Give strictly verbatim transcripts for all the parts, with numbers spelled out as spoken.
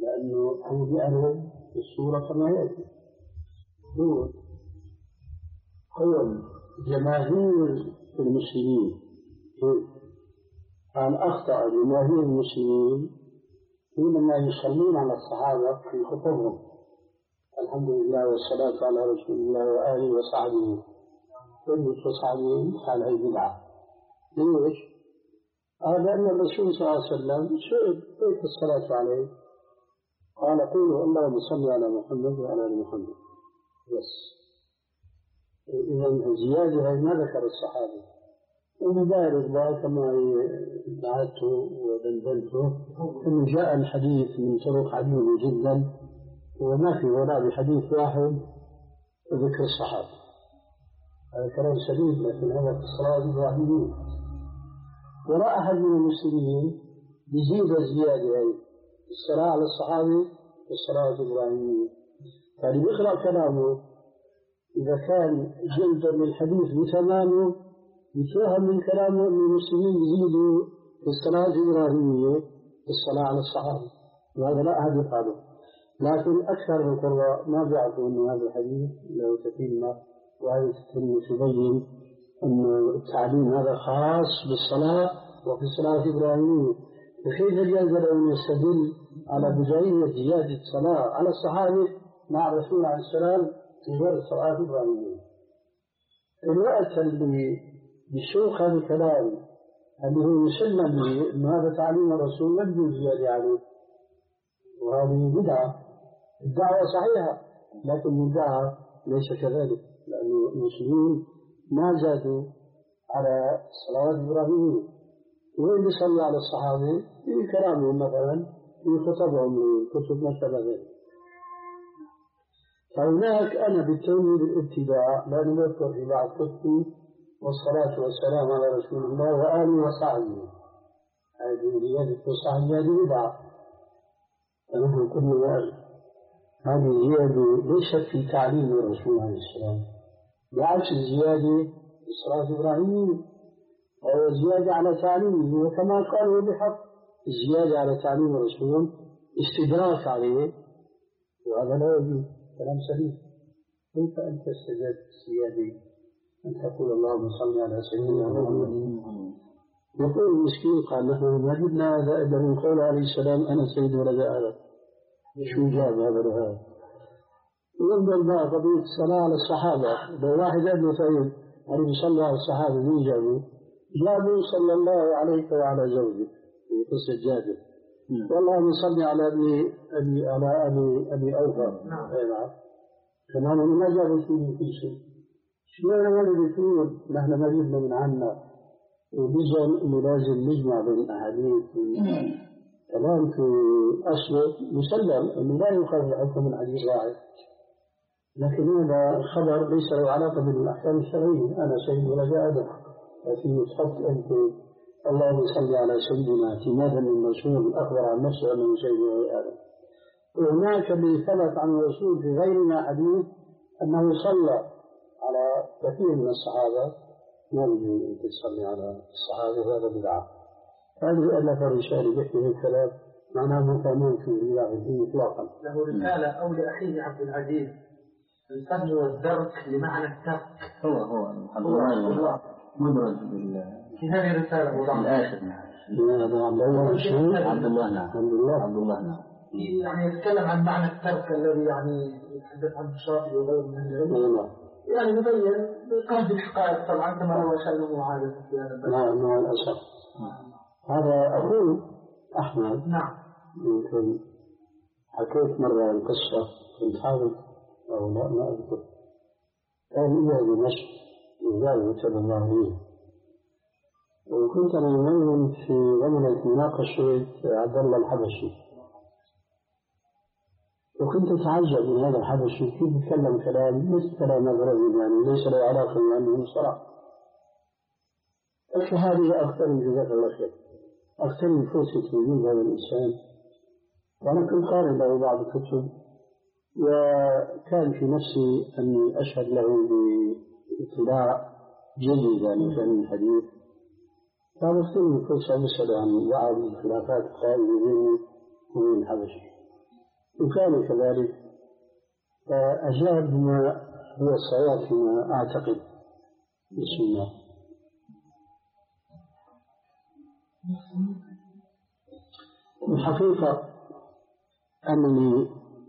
لأنه هو بيعرض الصورة كما يأتي. هو قول جماهير المسلمين قال أخطأ جماهير المسلمين حينما يصلون على الصحابة في خطبهم الحمد لله والصلاة على رسول الله وآله وصحبه كل صحابين قال هي بدعة. ليش؟ قال لأن الرسول صلى الله عليه وسلم سئل كيف الصلاة عليه؟ قال قولوا اللهم صل على محمد وعلى آل محمد بس. إذا الزيادة ما ذكر الصحابة. وبذلك بقى كما دعته ودندنته أنه جاء الحديث من طرق عديدة جدا وما في ولا بحديث واحد ذكر الصحابة. هذا كلام سليم لكن هذا في الصلاة الإبراهيمية ولا أحد من المسلمين يزيد الزيادة أي الصلاة على الصحابة والصلاة الإبراهيمية. فاللي يقرأ كلامه إذا كان جلدا للحديث بتمامه يتوهم من كلامه أن المسلمين يزيدوا في الصلاة الإبراهيمية في الصلاة على الصحابة وهذا لا أحد يفعله. لكن أكثر القراء ما بيعرفوا أن هذا الحديث له تتمة وهذه التتمة تبين أن التعليم هذا خاص بالصلاة وفي الصلاة الإبراهيمية. وكيف يقدر أن يستدل على بداية زيادة الصلاة على الصحابة مع الرسول عليه السلام في غير الصلاة الإبراهيمية؟ الوقت اللي يشوق هذا الكلام اللي هو يسلم به أن هذا تعليم الرسول لم يجوز زيادة عليه وهذه بدعة. الدعوة صحيحة لكن الدعوة ليس كذلك لأن المسلمين ما زادوا على الصلاة الإبراهيمية. وين يصلي على الصحابة في كلامهم مثلا في خطبهم كتب ما شابه ذلك. فهناك أنا بالتوحيد الابتداء لا نذكر في بعض كتبي والصلاة والسلام على رسول الله وآله وصحبه هذه زيادة وصحبه هذه بدعة. فنحن كل ذلك هذه زيادة ليست في تعليم الرسول عليه السلام بعكس الزيادة في الصلاة الإبراهيمية أو زيادة على تعليمه. وكما قالوا بحق الزيادة على تعليم الرسول استدراك عليه وهذا لا يجوز. كلام سليم. كيف أنت استجدت الزيادة أن تقول اللهم صل على سيدنا محمد؟ يقول المسكين قال نحن ما جبنا هذا إلا من قول عليه السلام أنا سيد ولد آدم. شو جاب هذا لهذا؟ ينظر بقى قضية الصلاة على الصحابة. لو واحد قال له طيب أنا بصلي على الصحابة مين جابوا؟ جابوا صلى الله عليك وعلى زوجك في قصة جابر. والله نصلي على أبي أبي على أبي أبي أوفى. نعم. كمان ما جابوا شيء من كل شيء. شو أنا ما بيقول نحن ما جبنا من عنا وبيجوا إنه لازم نجمع بين الأحاديث. كلام في أصله مسلم إنه لا يخرج الحكم من حديث واحد. لكن هذا خبر ليس له علاقة بالأحكام الشرعية. أنا سيد ولد آدم. لكن تحط أنت اللهم صل على سيدنا اعتمادا من الرسول أخبر عن نفسه أنه سيد ولد آدم. وهناك اللي ثبت عن الرسول في غيرنا حديث أنه صلى على كثير من الصحابة. ما يجوز أن تصلي على الصحابة هذا بدعة. هذه ألف الرسالة بحث الكلام معناه مفهوم في الدين إطلاقا. له رسالة أو لأخيه عبد العزيز الفهم والدرك لمعنى الترك. هو هو هو مدرج في هذه الرسالة في الآخر. هذا عبد الله عبد الله نعم عبد الله عبد الله نعم. يعني يتكلم عن معنى الترك الذي يعني يتحدث عن الشاطئ وغيره من العلم. يعني يبين قصد الحقائق طبعا كما هو شأنه عادة في هذا الباب. نعم مع الأسف. هذا أخوه أحمد. نعم. يمكن حكيت مرة القصة كنت حاول أو لا ما أذكر. كان إلى دمشق وزاره تبع الله عليه. وكنت أنا يومين في غملة مناقشة عبد الله الحبشي. وكنت أتعجب من هذا الحبشي كيف يتكلم كلام مثل كلام الرجل يعني ليس له علاقة بأنه صراحة. قلت هذه أغتنم جزاك الله خير. أغتنم فرصة وجود هذا الإنسان. وأنا كنت قارئ له بعض الكتب وكان في نفسي أني أشهد له باطلاع جيد يعني في الحديث. فأغتنم فرصة مسألة عن بعض الخلافات القائمة بيني وبين الحبشي. وكان كذلك فأجاب بما هو الصواب فيما أعتقد. بسم الله. الحقيقة أنني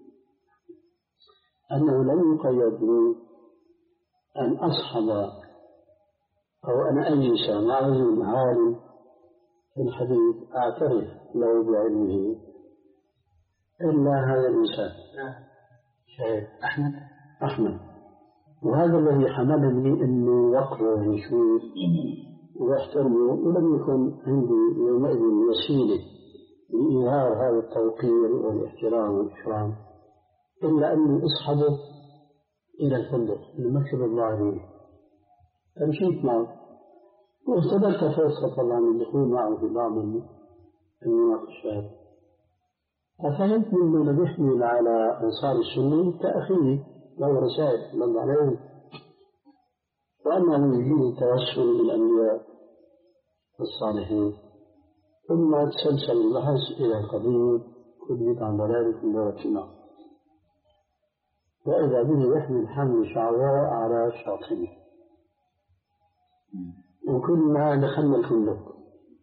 أنه لم يقيد لي أن أصحب أو أن أجلس مع رجل عالم في الحديث أعترف له بعلمه إلا هذا الإنسان شيخ أحمد أحمد وهذا الذي حملني أني أقرأ وشوف واحترمه، ولم يكن عندي يومئذ وسيلة لإظهار هذا التوقير والاحترام والإكرام إلا أني أصحبه إلى الفندق المكتب الظاهري، فمشيت معه واستدلت فرصة طبعا الدخول معه في بعض المناقشات، ففهمت منه أنه يحمل على أنصار السنة كأخيه له رسائل من عليهم، وأنه يجيب التوسل بالأنبياء والصالحين، ثم تسلسل البحث إلى القضية كل بدعة ضلالة في دورة النار، وإذا به يحمل حمل شعواء على شاطئه، وكنا دخلنا الفندق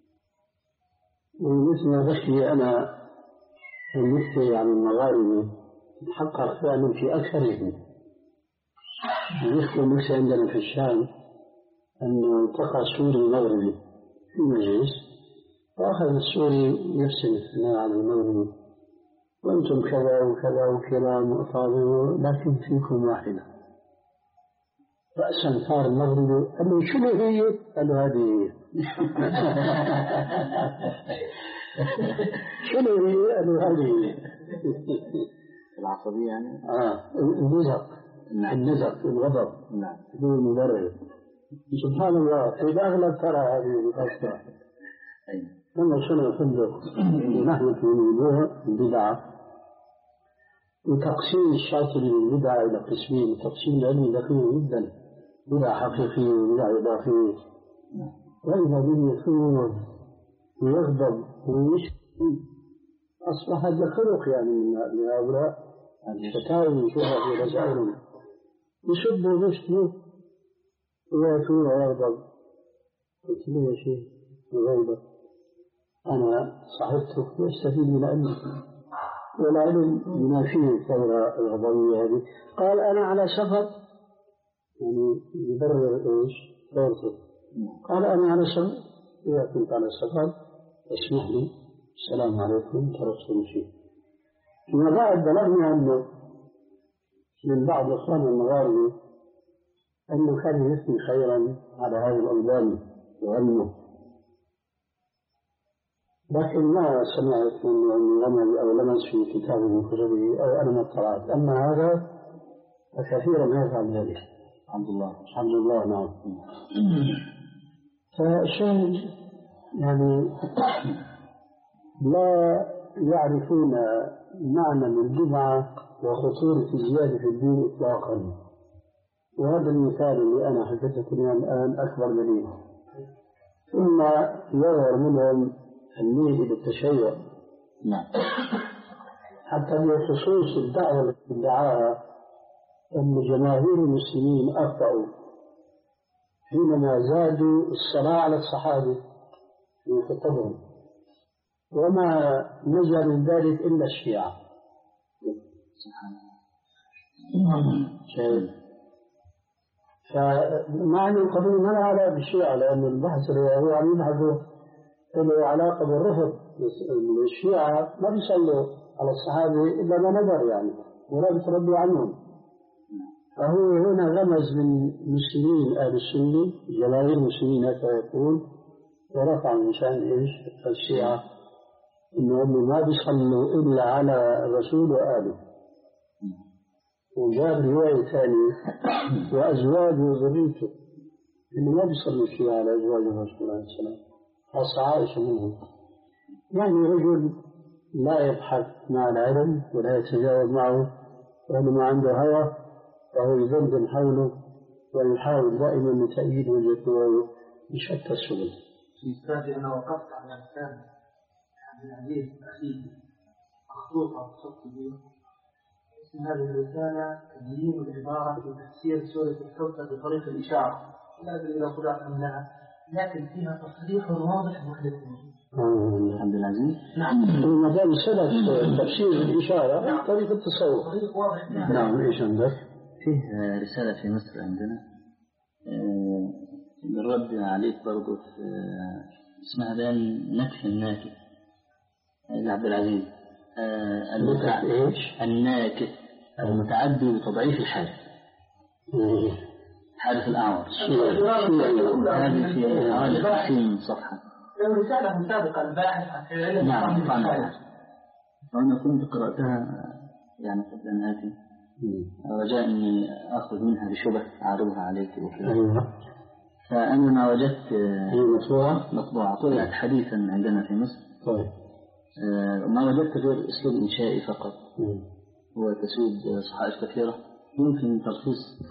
ومثل ما بشي أنا المفتي عن المغاربة تحقق فعلا في أكثرهم. يذكر مثل عندنا في الشام أنه التقى سوري مغربي في مجلس، وأخذ السوري يرسل الثناء على المغربي وأنتم كذا وكذا وكرام وأفاضل لكن فيكم واحدة، رأسا صار المغربي قال له شنو هي؟ قال له هذه هي. شنو هي؟ قال له هذه هي. العصبية يعني؟ آه النزق. نعم. النزق الغضب. نعم. بدون مبرر. سبحان الله إذا أغلب ترى هذه القصة. لما وصلنا الفندق ونحن في موضوع البدعة وتقسيم الشاطئ للبدعة إلى قسمين، تقسيم العلم دقيق جدا، بدعة حقيقية وبدعة إضافية، وإذا به يثور ويغضب ويشتم أصبحت لخلق يعني من هؤلاء الفتاوي يشوفها في رسائلهم يسبوا ويشتموا ويثور ويغضب. قلت له يا شيخ الغيبة أنا صاحبتك واستفيد من علمك والعلم ينافيه الثورة الغضبية هذه. قال أنا على سفر، يعني يبرر إيش ثورته. قال أنا على سفر، إذا كنت على سفر اسمح لي السلام عليكم تركت المشي. فيما بعد بلغني عنه من بعض إخوان المغاربة أنه كان يثني خيرا على هذا الألباني وعلمه، لكن ما سمعت من رمز أو لمس في كتاب من كتبه أو أنا ما اطلعت. أما هذا فكثيرا ما يفعل ذلك. الحمد لله الحمد لله. نعم. فالشاهد يعني لا يعرفون معنى البدعة وخطورة الزيادة في الدين إطلاقا، وهذا المثال اللي أنا حكيته الآن أكبر دليل. ثم يظهر منهم الميل إلى التشيع. نعم. حتى بخصوص الدعوة التي ادعاها أن جماهير المسلمين أخطأوا حينما زادوا الصلاة على الصحابة في خطبهم، وما نجا من ذلك إلا الشيعة. شيء فمعنى القضية ما لها علاقة بالشيعة، لأن البحث اللي هو عم يبحثه له علاقة بالرفض. الشيعة ما بيصلوا على الصحابة إلا ما نظر يعني ولا بتربي عنهم. فهو هنا غمز من مسلمين أهل السنة جماهير المسلمين هكذا يقول، ورفع من شأن إيش الشيعة إنهم ما بيصلوا إلا على الرسول وآله. وجاب رواية ثانية وأزواجه وذريته إنه ما بيصلوا الشيعة على أزواج الرسول عليه السلام، خاصة عائشة منهم. يعني رجل لا يبحث مع العلم ولا يتجاوب معه، وإنما عنده هوى وهو يدندن حوله ويحاول دائما لتأييد وجهة نظره بشتى السبل. في أستاذي أنا وقفت على كتاب عبد العزيز أخيه مخطوطة خط بيه اسم هذه الرسالة تبيين العبارة في تفسير سورة الكوثر بطريق الإشارة، لا أدري إذا خدعت منها، لكن فيها تصريح واضح محدثين. عبد العزيز نعم. ما دام سلف تفسير الإشارة طريقة التصور. طريق واضح. نعم. إيش عندك؟ فيه رسالة في مصر عندنا بالرد عليك برضو في اسمها بيان نكف الناكف لعبد العزيز. المتع... الناكف المتعدي بتضعيف الحادث حادث الأعور. هذه في حوالي خمسين صفحة. لو رسالة سابقة الباحث عن علم. نعم طبعا. وأنا كنت قرأتها يعني قبل أن آتي، رجاء أني أخذ منها بشبه أعرضها عليك وكذا. أيوة. فأنا ما وجدت مطبوعة مطبوعة طلعت حديثا عندنا في مصر. طيب. ما وجدت غير أسلوب إنشائي فقط وتسويد صحائف كثيرة يمكن تلخيص.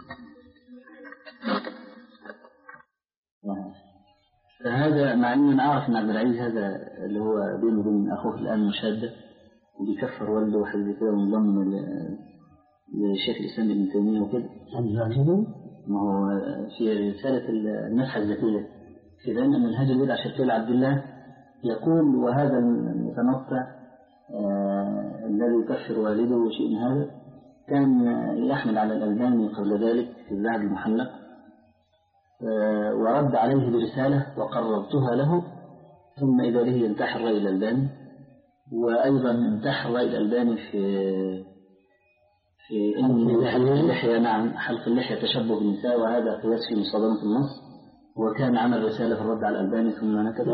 فهذا مع أني أنا أعرف أن عبد العزيز هذا اللي هو بينه وبين أخوه الآن مشادة وبيكفر والده وحد كده وانضم لشيخ الإسلام ابن تيمية وكده. ما هو في رسالة المسحة الذكية في بيان منهج البدع الشركية عبد الله يقول وهذا المتنطع آه الذي يكفر والده وشيء من هذا كان يحمل على الألباني قبل ذلك في الذهب المحلق آه ورد عليه برسالة وقررتها له، ثم إذا به ينتحر رأي الألباني، وأيضا انتحر رأي الألباني في في إن حلق اللحية نعم حلق اللحية تشبه بالنساء وهذا قياس في مصادمة النص، وكان عمل رسالة في الرد على الألباني ثم نكتب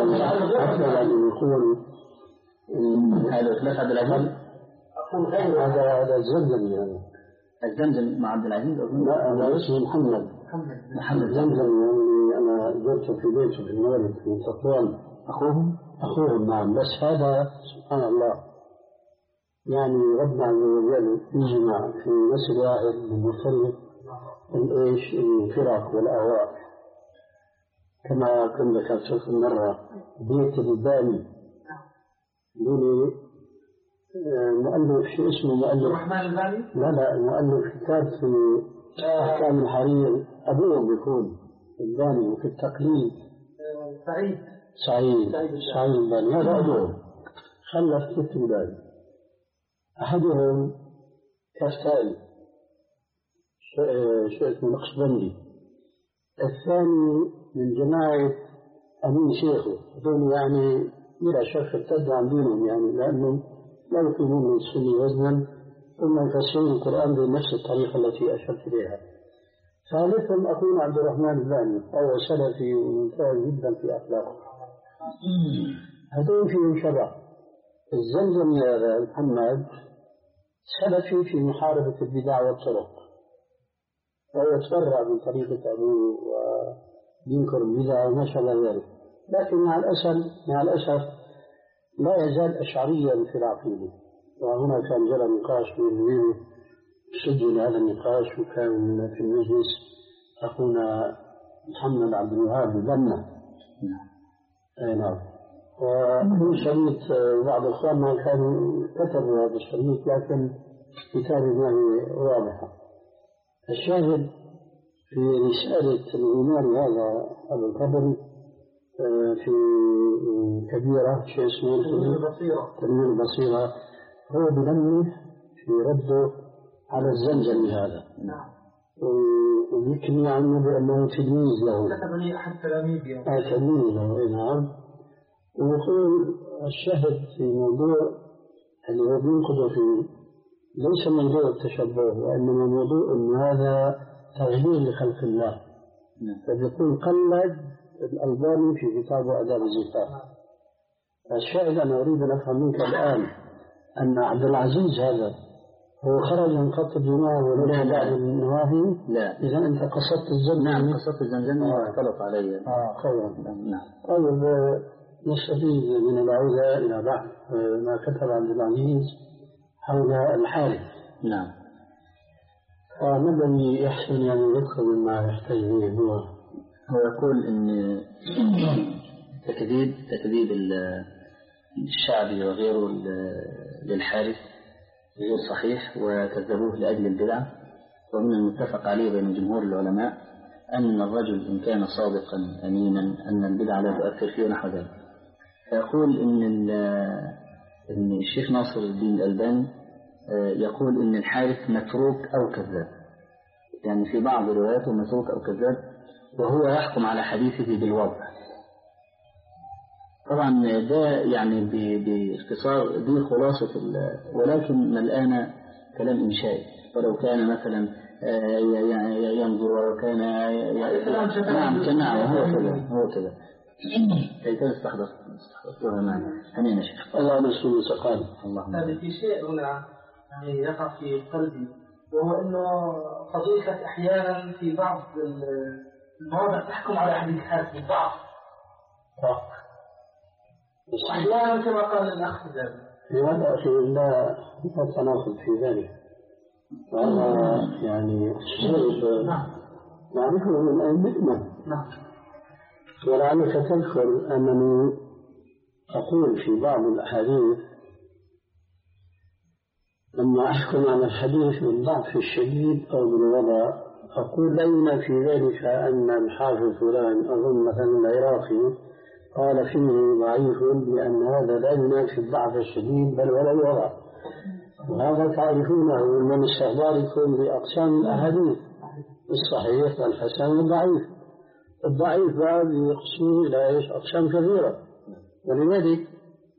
هذا ثلاث عبد العزيز هذا هذا الزمزم يعني الزمزم مع عبد العزيز أظن. لا أنا اسمه محمد محمد زمزم يعني أنا زرته في بيته في المغرب في تطوان. أخوهم أخوهم نعم. بس هذا سبحان الله يعني ربنا عز وجل يجمع في نسل واحد من مختلف الإيش الفرق والأهواء، كما كنت ذكرت مرة بيت الباني دوني مؤلف شو اسمه مؤلف الرحمن الباني؟ لا لا مؤلف كتاب في أحكام الحرير أبوه بيكون الباني وفي التقليد سعيد سعيد سعيد الباني هذا أبوه خلف ست أولاد، أحدهم كاستايل شو اسمه نقشبندي، الثاني من جماعة أمين شيخه دون يعني بلا شك ارتدوا عن دينهم يعني لأنهم لا يقيمون السنة وزنا ثم يفسرون القرآن بنفس الطريقة التي أشرت إليها. ثالثهم أخونا عبد الرحمن الباني فهو سلفي وممتاز جدا في أخلاقه. هذول فيهم شبه. الزمزم يا محمد سلفي في محاربة البدع والطرق، وهو يتبرع من طريقة أبوه وينكر البدع وما شابه ذلك، لكن مع الأسف مع الأسف لا يزال أشعريا في العقيدة. وهنا كان جرى نقاش بين وبينه سجل هذا النقاش، وكان في المجلس أخونا محمد عبد الوهاب بنا. أي نعم. ومن شريط بعض إخواننا كانوا كتبوا هذا الشريط لكن كتابه ما هي واضحة. الشاهد في رسالة الغماري هذا أبو القبر في كبيرة شيء اسمه تنوير البصيرة، هو بنمه في رده على الزمزم هذا ويكني عنه بأنه تلميذ له كتبني أحد تلاميذه آه تلميذ له. نعم. ويقول الشاهد في موضوع اللي هو بينقضه فيه ليس موضوع التشبه وإنما موضوع أن هذا تغيير لخلق الله. فبيقول قلد الألباني في كتابه آداب الزفاف. الشاهد أنا أريد أن أفهم منك الآن أن عبد العزيز هذا هو خرج من خط الجماعة وليس بعد النواهي. لا. إذا أنت قصدت الزمزم. نعم قصدت الزمزم واختلط علي. آه خيرا. نعم. طيب نستفيد من العودة إلى بعض ما كتب عبد العزيز حول الحارث. نعم. فما الذي يحسن يعني يدخل مما يحتاج إليه هو؟ هو يقول إن تكذيب تكذيب الشعبي وغيره للحارث غير صحيح وكذبوه لأجل البدعة. ومن المتفق عليه بين جمهور العلماء أن الرجل إن كان صادقا أمينا أن البدعة لا تؤثر فيه نحو ذلك. فيقول إن, إن الشيخ ناصر الدين الألباني يقول إن الحارث متروك أو كذاب، يعني في بعض رواياته متروك أو كذاب، وهو يحكم على حديثه بالوضع. طبعا ده يعني باختصار دي خلاصة، ولكن ملآن كلام إنشائي. ولو كان مثلا ينظر وكان نعم كنعم هو كذا هو كذا كيف استحضر استحضرتها معنا هنينا شيخ الله رسول سقال اللهم. هذا في شيء هنا يعني يقع في قلبي، وهو إنه فضيلة أحيانا في بعض المواضع تحكم على أحد الحالات بالضعف. أحيانا كما قال الأخ ذلك. لماذا أخي لا تناقض في ذلك؟ وهذا يعني شيء نعرفه من أئمتنا. ولعلك تذكر أنني أقول في بعض الأحاديث لما أحكم على الحديث بالضعف الشديد أو بالوضع أقول لينا في ذلك أن الحافظ فلان أظن مثلا العراقي قال فيه ضعيف لأن هذا لا ينافي الضعف الشديد بل ولا الوضع. وهذا تعرفونه من استخباركم بأقسام الأحاديث الصحيح والحسن والضعيف. الضعيف بعد يقسم إلى إيش أقسام كثيرة، ولذلك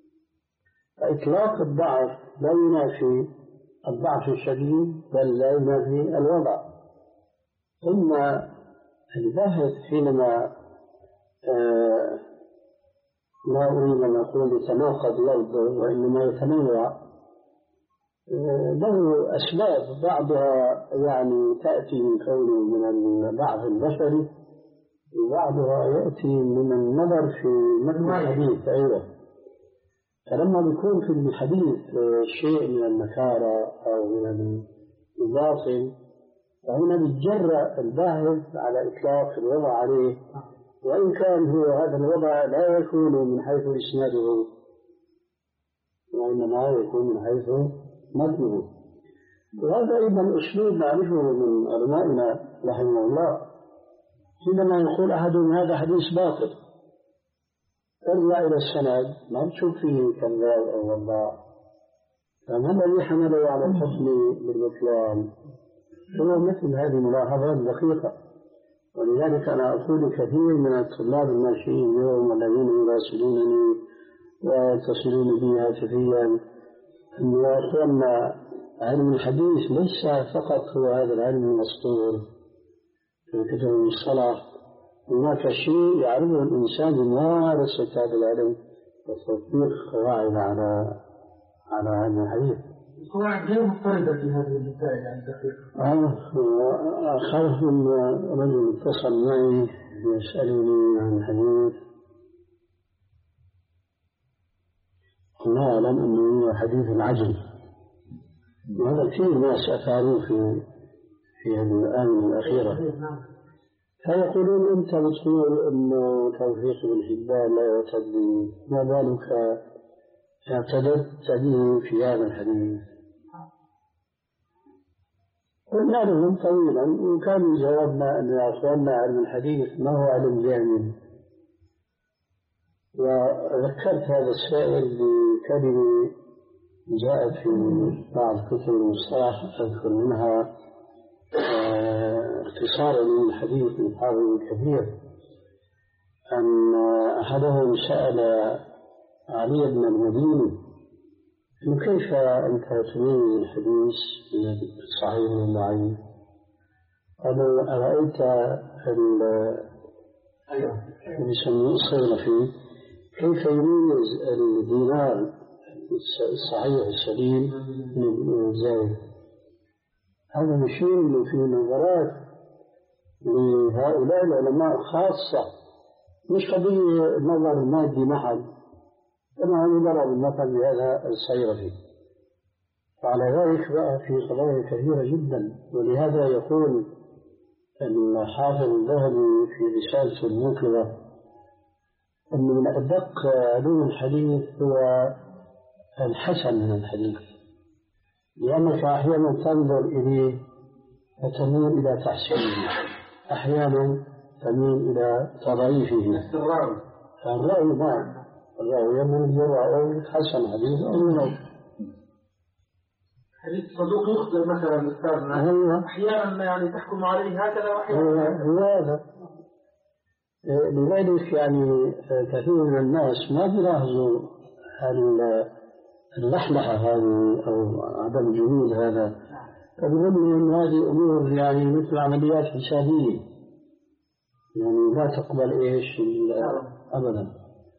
إطلاق الضعف لا ينافي الضعف الشديد بل لا ينافي الوضع. ثم الباحث حينما آه لا أريد أن أقول يتناقض لفظه وإنما يتنوع له أسباب، بعضها يعني تأتي من كونه من الضعف البشري، وبعضها يأتي من النظر في متن الحديث. أيضا فلما بيكون في الحديث شيء من النكارة أو من الباطل فهنا بيتجرأ الباحث على إطلاق الوضع عليه، وإن كان هو هذا الوضع لا يكون من حيث إسناده وإنما يكون من حيث متنه. وهذا أيضا أسلوب نعرفه من علمائنا رحمه الله، حينما يقول أحدهم هذا حديث باطل ترجع إلى السند ما تشوف فيه كذاب أو وضاع، فما الذي حمله على الحكم بالبطلان؟ هو مثل هذه الملاحظات دقيقة. ولذلك أنا أقول كثير من الطلاب الماشيين اليوم الذين يراسلونني ويتصلون بي هاتفيا أن أخواننا علم الحديث ليس فقط هو هذا العلم المسطور في كتب المصطلح، هناك شيء يعرفه الإنسان بممارسة هذا العلم وتطبيق قواعد على على هذا الحديث. قواعد غير مضطردة في هذه المسائل يعني دقيقة. آه أخاف من رجل اتصل معي يسألني عن الحديث، لا أعلم أنه حديث العجل، وهذا كثير ناس أثاروا في في الآونة الأخيرة، فيقولون أنت بتقول أنه توفيق بن حبان لا يعتد به، ما بالك اعتددت به في هذا الحديث؟ قلنا لهم طويلا، وكان جوابنا أن أخواننا علم الحديث ما هو علم جامد. وذكرت هذا السائل بكلمة جاءت في بعض كتب المصطلح أذكر منها اختصارا من الحديث من حافظ كثير، أن أحدهم سأل علي بن المديني كيف أنت تميز الحديث من الصحيح من الضعيف؟ قالوا أرأيت اللي يسموه الصيرفي كيف يميز الدينار الصحيح السليم من الزائد؟ هذا يشير في نظرات لهؤلاء العلماء خاصة، مش قضية نظر مادي محض، كما نظر المثل بهذا الصيرفي. وعلى ذلك بقى في قضايا كثيرة جدا، ولهذا يقول الحافظ الذهبي في رسالته الموقظة أن من أدق علوم الحديث هو الحسن من الحديث، لأنك أحيانا تنظر إليه فتميل إلى تحسينه، أحيانا تميل إلى تضعيفه. فالرأي ما الرأي من الجراء حسن حديث أو من حديث صدوق يخطئ مثلا أستاذنا أحيانا يعني تحكم عليه هكذا وأحيانا هو هذا. لذلك يعني كثير من الناس ما بيلاحظوا اللحلحة هذه أو عدم الجمود هذا، فبيظنوا أن هذه أمور يعني مثل عمليات حسابية، يعني لا تقبل إيش أبدا.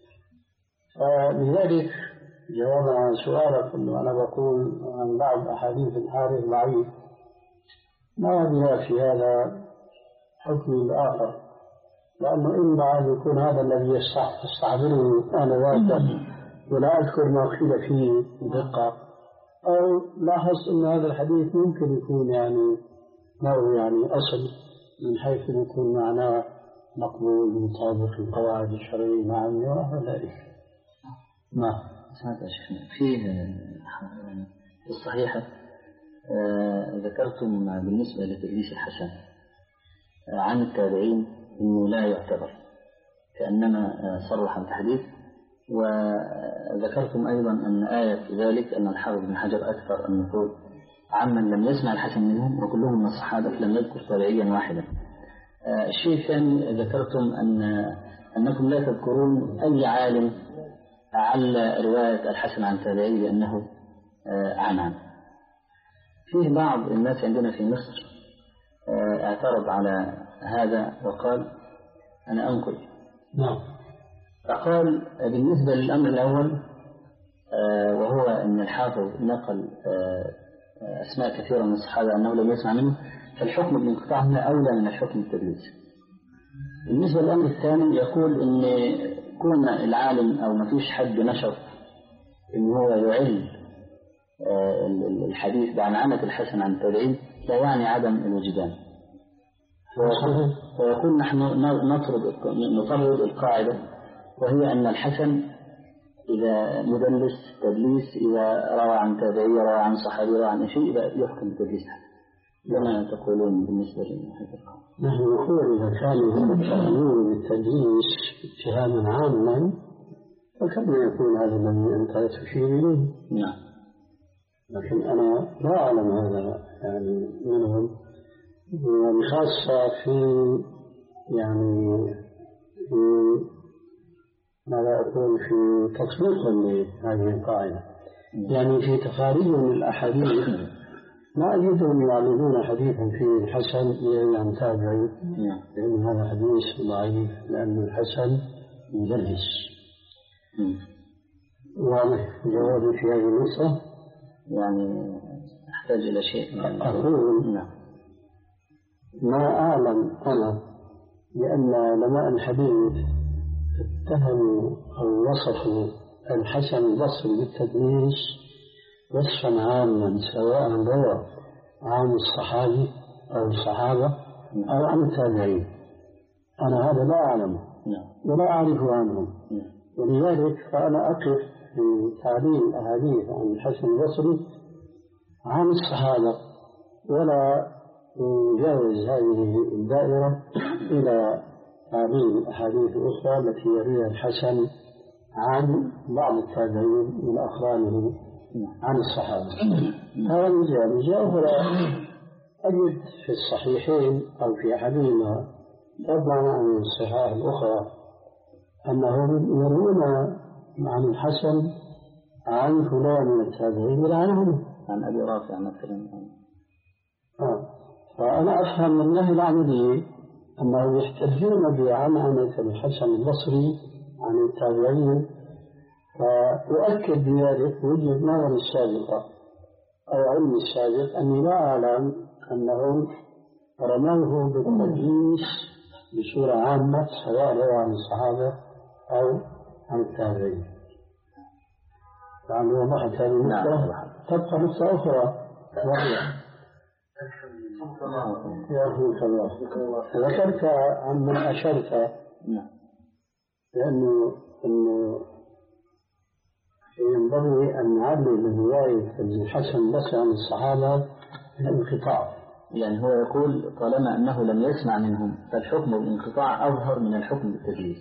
فلذلك جوابا عن سؤالك أنه أنا بقول عن بعض أحاديث الحارث ضعيف، ما بها في هذا حكم الآخر، لأنه إما أن يكون هذا الذي يستعبره أنا ذاته ولا أذكر ما قيل فيه بدقة، أو لاحظت أن هذا الحديث ممكن يكون يعني له يعني أصل من حيث يكون معناه مقبول مطابق القواعد الشرعية مع ونحو ذلك. نعم. سمعت يا شيخنا فيه في الصحيحة ذكرتم بالنسبة لتدليس الحسن عن التابعين إنه لا يعتبر، كأنما صرح بالحديث. وذكرتم أيضا أن آية ذلك أن الحافظ بن حجر أكثر النقول عمن لم يسمع الحسن منهم وكلهم من الصحابة لم يذكر تابعيا واحدا. الشيء الثاني ذكرتم أن أنكم لا تذكرون أي عالم أعل رواية الحسن عن تابعي لأنه عن عن. فيه بعض الناس عندنا في مصر اعترض على هذا وقال أنا أنقل. نعم. فقال بالنسبة للأمر الأول وهو أن الحافظ نقل أسماء كثيرة من الصحابة أنه لم يسمع منه، فالحكم بالانقطاع هنا أولى من الحكم بالتدليس. بالنسبة للأمر الثاني يقول أن كون العالم أو ما فيش حد نشط أن هو يعل الحديث بعنعنة الحسن عن التابعين لا يعني عدم الوجدان. ويقول نحن نطرد نطرد القاعدة، وهي أن الحسن إذا مدلس تدليس إذا روى عن تابعي روى عن صحابي روى عن شيء يحكم بالتدليس. لما تقولون بالنسبة لهذا القول؟ نحن نقول إذا كانوا يتهمون بالتدليس اتهاما عاما فكما يكون هذا الذي أنت تشير إليه. نعم. لكن أنا لا أعلم هذا يعني منهم، وبخاصة في يعني في ماذا أقول في تطبيق لهذه القاعدة، يعني في تخارجهم الأحاديث ما أجدهم يعلمون حديثا فيه الحسن عن تابعي، لأن هذا حديث ضعيف لأن الحسن مدلس. واضح جوابي في هذه النقطة؟ يعني أحتاج إلى شيء. أقول ما أعلم أنا لأن علماء الحديث اتهموا أو وصفوا الحسن البصري بالتدليس وصفا عاما سواء روى عن الصحابي أو الصحابة أو عن التابعين. أنا هذا لا أعلمه ولا أعرف عنهم، ولذلك فأنا أقف في تعليل الأحاديث عن الحسن البصري عن الصحابة ولا يجاوز هذه الدائرة إلى تعليل الأحاديث الأخرى التي يرويها الحسن عن بعض التابعين من أقرانه عن الصحابة. هذا مجال مجال أخرى أجد في الصحيحين أو في أحدهما طبعا عن الصحاح الأخرى أنهم يروون عن الحسن عن فلان من التابعين ولا عنهم عن أبي رافع مثلا. آه. فأنا أفهم من النهي العملي أنهم يحتجون بعنعنة الحسن البصري عن التابعين، وأؤكد بذلك وجهة نظري السابقة أو علمي السابق أني لا أعلم أنهم رموه بالتدليس بصورة عامة سواء روى عن الصحابة أو عن التابعين. يعني وضحت هذه النقطة. تبقى نقطة أخرى وهي يرحمك الله ذكرت عن من أشرت لأنه إنه ينبغي أن نعلم رواية الحسن البصري عن الصحابة الانقطاع. يعني هو يقول طالما أنه لم يسمع منهم فالحكم بالانقطاع أظهر من الحكم بالتدليس.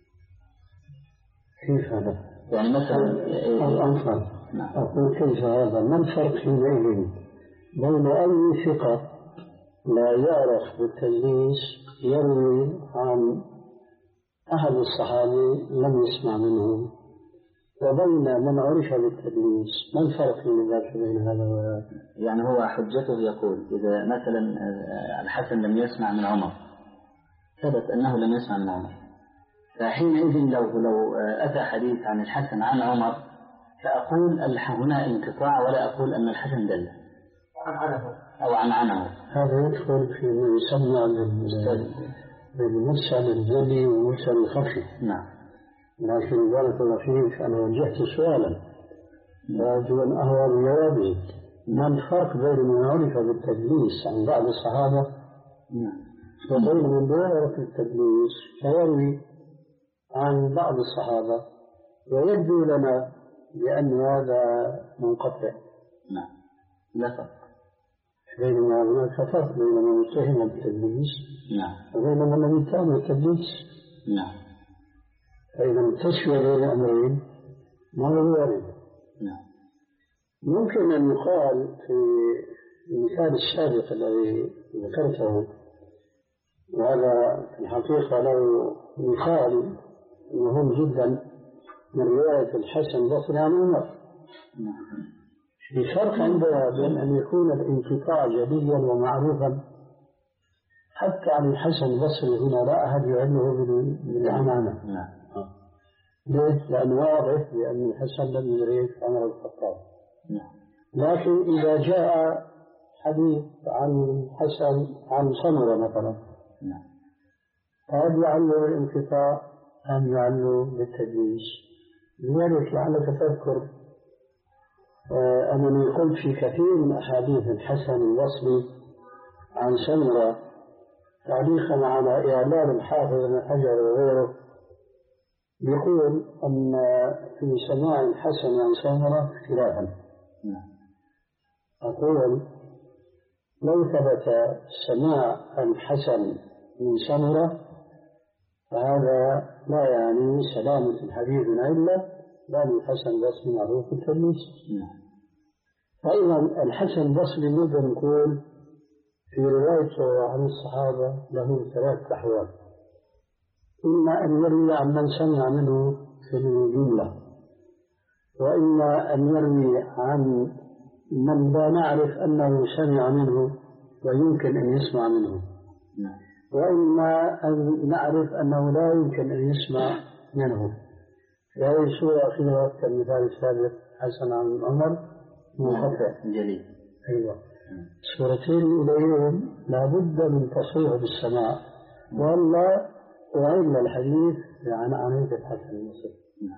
كيف هذا؟ يعني مثلا أنفر أقول كيف هذا؟ ما الفرق حينئذ بين أي ثقة لا يعرف بالتدليس يروي عن أحد الصحابة لم يسمع منه وبين من عرف بالتدليس؟ ما الفرق بين هذا وهذا؟ يعني هو حجته يقول إذا مثلا الحسن لم يسمع من عمر ثبت أنه لم يسمع من عمر، فحينئذ لو لو أتى حديث عن الحسن عن عمر فأقول هنا انقطاع ولا أقول أن الحسن دل أو عن عنه. هذا يدخل في ما يسمى بالمرسل الجلي والمرسل الخفي. نعم. لكن بارك الله فيك أنا وجهت سؤالا وأرجو أن أهوى بجوابه. ما الفرق بين من عرف بالتدليس عن بعض الصحابة وبين من لا يعرف بالتدليس فيروي عن بعض الصحابة ويبدو لنا بأن هذا منقطع؟ نعم لا فرق بينما هناك فرق بين من اتهم بالتدليس وبين من لم يتهم بالتدليس. نعم. فإذا التسوية بين الأمرين ما هو وارد. نعم. ممكن أن يقال في المثال السابق الذي ذكرته، وهذا في الحقيقة له مثال مهم جدا من رواية الحسن البصري عن عمر. في فرق عندنا بين أن يكون الانقطاع جليا ومعروفا حتى عن الحسن البصري هنا لا أحد يعلمه بالعنانة. ليش؟ لأنه واضح بأن الحسن لم يدرك عمر الخطاب. لكن إذا جاء حديث عن الحسن عن سمرة مثلا فهل يعلو الانقطاع أم يعلو بالتدليس؟ لذلك لعلك تذكر آه أنني قلت في كثير من أحاديث الحسن البصري عن سمرة تعليقا على إعلان الحافظ بن حجر وغيره يقول أن في سماع الحسن عن سمرة اختلافا. أقول لو ثبت سماع الحسن من سمرة فهذا لا يعني سلامة الحديث من علة، لأن الحسن البصري معروف بالتدليس. فإذا الحسن البصري نقدر نقول في روايته عن الصحابة له ثلاث أحوال: إما أن يروي عن من سمع منه في الجملة، وإما أن يروي عن من لا نعرف أنه سمع منه ويمكن أن يسمع منه، وإما أن نعرف أنه لا يمكن أن يسمع منه. في هذه الصورة أخذها كالمثال السابق حسن عن عمر منقطع جليل. أيوة. الصورتين إليهم لابد من تصريح بالسماع ولا وعلم الحديث عن عنيد الحسن البصري.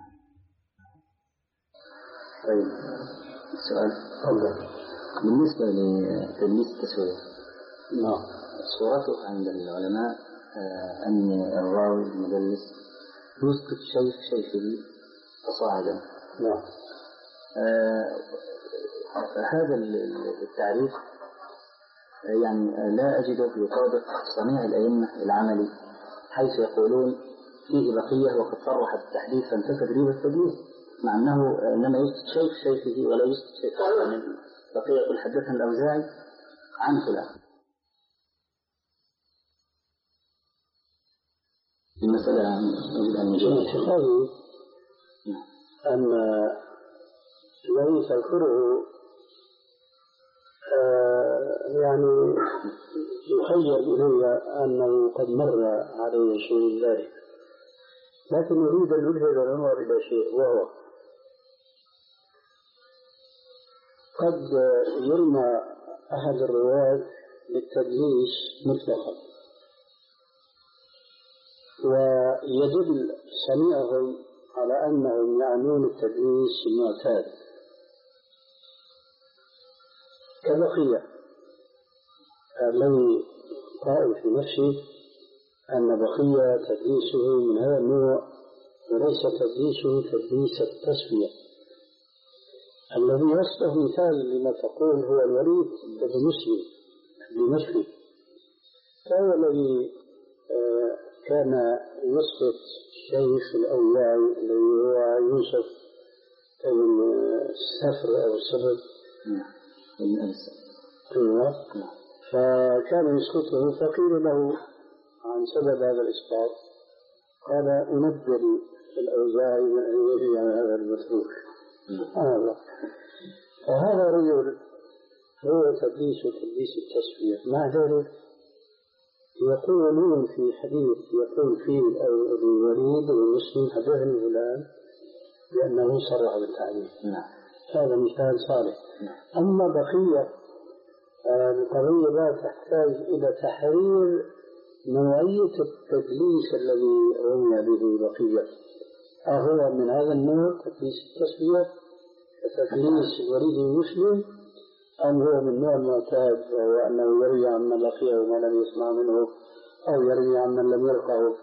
طيب السؤال تفضل. بالنسبة لتدليس التسوية نعم صورته عند العلماء أن الراوي المدلس يسقط شيخ شيخه تصاعدا. نعم. هذا التعريف يعني لا أجده يطابق صنيع الأئمة العملي حيث يقولون فيه بقية وقد صرح بالتحديث فانتفى تدريب التدليس، مع أنه إنما يسقط شيخ شيخه ولا يسقط شيخ يعني بقية يقول حدثنا الأوزاعي عن فلان. المسألة نجد أن نجد اعتقادي أن الذي تذكره يعني يخيل إلي أنه قد مر علي شيء ذلك، لكن أريد أن ألفت الأمر إلى شيء، وهو قد يرمى أحد الرواة بالتدليس مطلقا ويدل سميعهم على أنهم يعنون التدليس المعتاد كبقية الذي قائل في نفسه أن بقية تدليسه من هذا النوع وليس تدليسه تدليس التسوية، الذي يصبح مثال لما تقول هو الوليد بن مسلم دمشقي، فهو الذي كان يسقط الشيخ الأولاي الذي هو يوسف بن السفر أو السبب بن أنس، فكان يسقطه فقيل له عن سبب هذا الإسقاط قال أنبل الأوزاعي وهي هذا المتروك. هذا فهذا رجل هو تدليس وتدليس التسوية. مع ذلك يقولون في حديث يقول فيه الوليد والمسلم حدثني فلان لأنه صرح بالتعليم. هذا مثال صالح. أما بقية القضية لا تحتاج إلى تحرير نوعية التدليس الذي رمي به بقية، أهو من هذا النوع تدليس التسوية كتدليس الوليد المسلم، أم هو من نوع المعتاد وهو أنه يروي عمن لقيه وما لم يسمع منه أو يروي عمن لم يلقه؟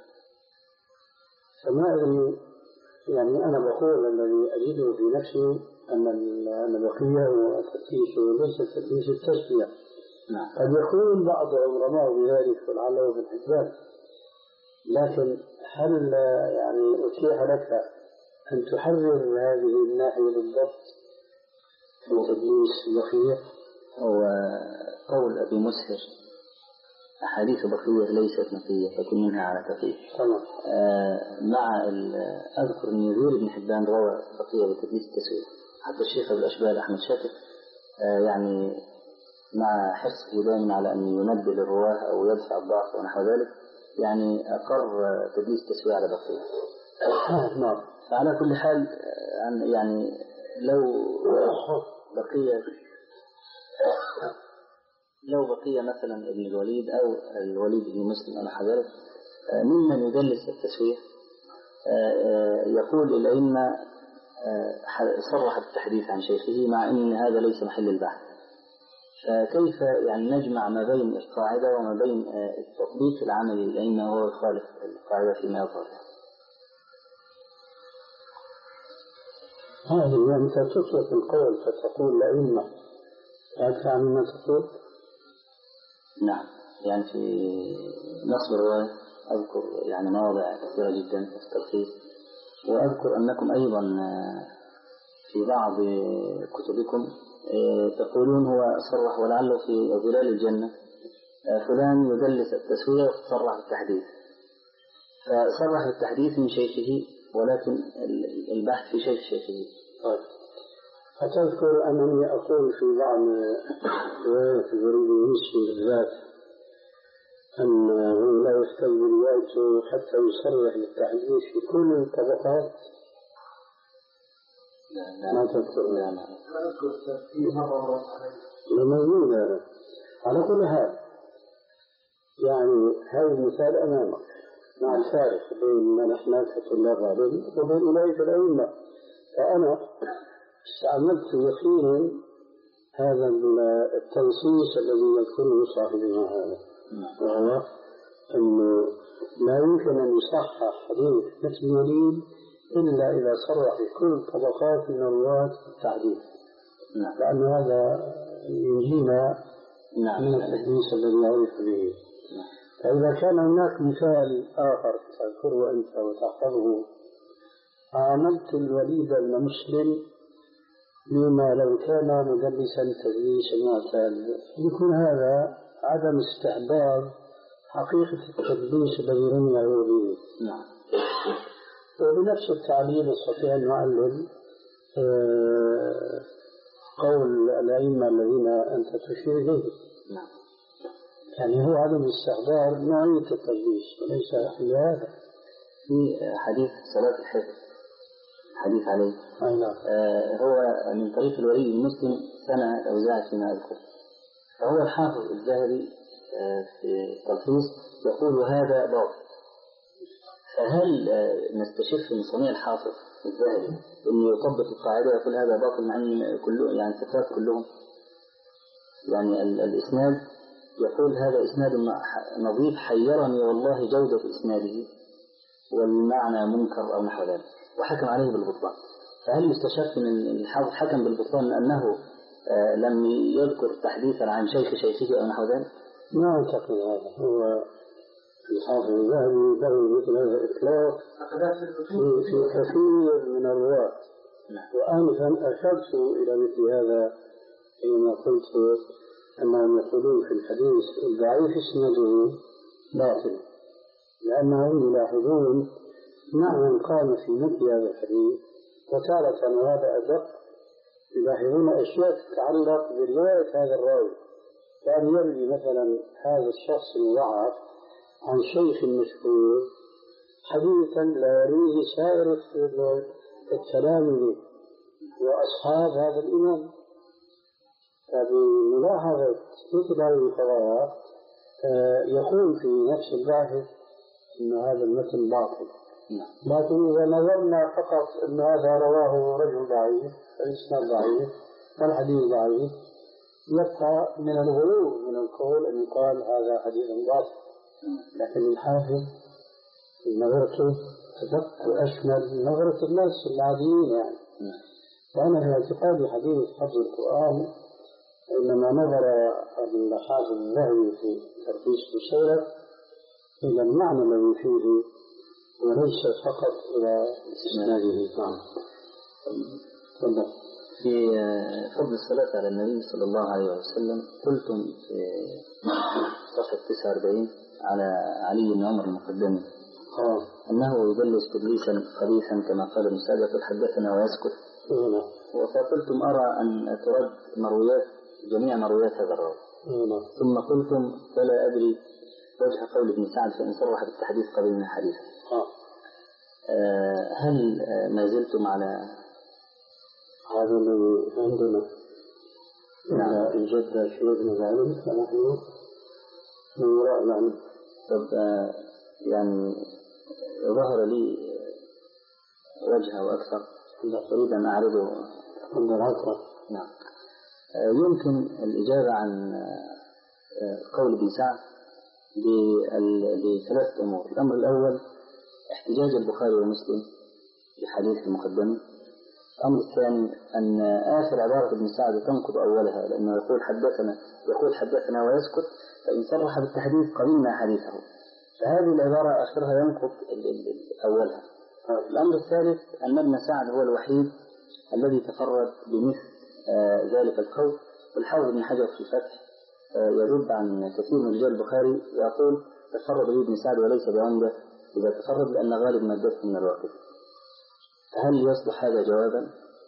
فما أدري. يعني أنا بقول الذي أجده في نفسي أن بقية هو تدليس وليس تدليس التسوية. قد يكون بعض العلماء بذلك ولعله في الحسبان، لكن هل يعني أتيح لك أن تحرر هذه الناحية بالضبط في تدليس بقية؟ هو قول أبي مسهر أحاديث بقية ليست نقية فكن منها على تقية. آه مع أذكر أن يزير بن حبان روى بقية بتدليس التسوية، حتى الشيخ أبو الأشبال أحمد شاكر آه يعني مع حرصه دائما على أن ينبل الرواه أو يدفع الضعف ونحو ذلك، يعني أقر تدليس التسوية على بقية. نعم. فعلى كل حال يعني لو بقية لو بقية مثلا ابن الوليد أو الوليد بن مسلم أو حذرت ممن يدلس التسوية يقول الأئمة صرح بالتحديث عن شيخه مع أن هذا ليس محل البحث، فكيف يعني نجمع ما بين القاعدة وما بين التطبيق العملي للأئمة وهو يخالف القاعدة فيما يظهر؟ هذه أنت تطلق القول فتقول الأئمة، أدفع مما تقول؟ نعم، يعني في نصب الرواية أذكر يعني مواضع كثيرة جدا في التلخيص، وأذكر أنكم أيضا في بعض كتبكم تقولون هو صرح ولعله في ظلال الجنة فلان يدلس التسوية وتصرح بالتحديث، فصرح بالتحديث من شيخه ولكن البحث في شيخ شيخه. طيب. أتذكر أنني أقول في بعض رواية الوليد بن مسلم بالذات أنه لا يحتاج روايته حتى يصرح بالتحديث في كل الطبقات. لا لا ما تذكر؟ لا لا موجودة. على كل حال يعني هذا المثال أمامك مع الفارق بين نحن كطلاب علم وبين أولئك الأئمة، فأنا استعملت يقينا هذا التنصيص الذي يذكره صاحبنا هذا، وهو أنه لا يمكن أن يصحح حديث مثل الوليد إلا إذا صرح في كل طبقات من الرواة التحديث، لأن هذا ينجينا من التدليس الذي يعرف به. فإذا كان هناك مثال آخر تذكره أنت وتحفظه، عاملت الوليد بن مسلم بما لو كان مدلسا تدليسا معتادا، يكون هذا عدم استحضار حقيقة التدليس الذي رمي به. نعم. وبنفس التعليل استطيع أن أعلل آه قول الأئمة الذين أنت تشير إليه. نعم. يعني هو عدم استحضار نوعية التدليس وليس لهذا. في حديث صلاة الحفظ حديث عليه آه هو من طريق الوليد بن مسلم سنة الأوزاعي فيما أذكر، فهو الحافظ الذهبي آه في التلخيص يقول هذا باطل. فهل آه نستشف من صنيع الحافظ الذهبي أنه يطبق القاعدة يقول هذا باطل مع أن كله يعني ثقات كلهم؟ يعني الإسناد يقول هذا إسناد نظيف حيرني والله جودة إسناده والمعنى منكر أو نحو ذلك، وحكم عليه بالبطلان. فهل يستشف من الحافظ حكم بالبطلان أنه آه لم يذكر تحديثا عن شيخ شيخه أو نحو ذلك؟ ما أعتقد هذا. هو الحافظ الذهبي له مثل هذا الإطلاق في, في كثير من الرواة. وآنفا أشرت إلى مثل هذا حينما قلت أنهم يقولون في الحديث الضعيف اسنده باطل، لأنهم يلاحظون معنى قام في مثل هذا الحديث، وتارة وهذا أدق يلاحظون أشياء تتعلق برواية هذا الراوي. كان يروي مثلا هذا الشخص المضاعف عن شيخ مشهور حديثا لا يرويه سائر التلاميذ وأصحاب هذا الإمام. فبملاحظة مثل هذه القضايا يقول في نفس الباحث أن هذا المتن باطل. لكن إذا نظرنا فقط أن هذا رواه رجل ضعيف فالإسناد ضعيف فالحديث ضعيف، يبقى من الغلو من القول أن يقال هذا حديث باطل. لكن الحافظ نظرته أدق وأشمل من نظرة الناس العاديين يعني. وأنا في اعتقادي حديث حفظ القرآن إنما نظر الحافظ الذهبي في تلخيص المشيرة إلى المعنى الذي فيه وليس فقط إلى إسناده. نعم. في فضل الصلاة على النبي صلى الله عليه وسلم قلتم في صفحة تسعة وأربعين على علي بن عمر المقدمي آه. أنه يدلس تدليسا خبيثا كما قال ابن سعد يقول حدثنا ويسكت. آه. وفقلتم أرى أن ترد مرويات جميع مرويات هذا الراوي. آه. ثم قلتم فلا أدري وجه قول ابن سعد فإن صرح بالتحديث قبلنا حديثا. آه. آه هل ما زلتم على هذا الذي عندنا؟ نعم. إن جد شيخنا ذلك فنحن من وراء يعني. طب آه يعني ظهر لي وجهه وأكثر أريد أن أعرضه عند العصر. نعم. آه يمكن الإجابة عن آه قول ابن سعد بثلاث أمور. الأمر الأول احتجاج البخاري ومسلم بحديث المقدمة. الأمر الثاني أن آخر عبارة ابن سعد تنقض أولها لأنه يقول حدثنا يقول حدثنا ويسكت، فإن صرح بالتحديث قبلنا حديثه، فهذه العبارة آخرها ينقض أولها. الأمر الثالث أن ابن سعد هو الوحيد الذي تفرد بمثل آه ذلك القول. والحافظ بن حجر في الفتح آه يرد عن كثير من رجال البخاري ويقول تفرد به ابن سعد وليس بعمدة إذا تفرد لأن غالب مادته من الواقف. هل يصلح هذا جوابا؟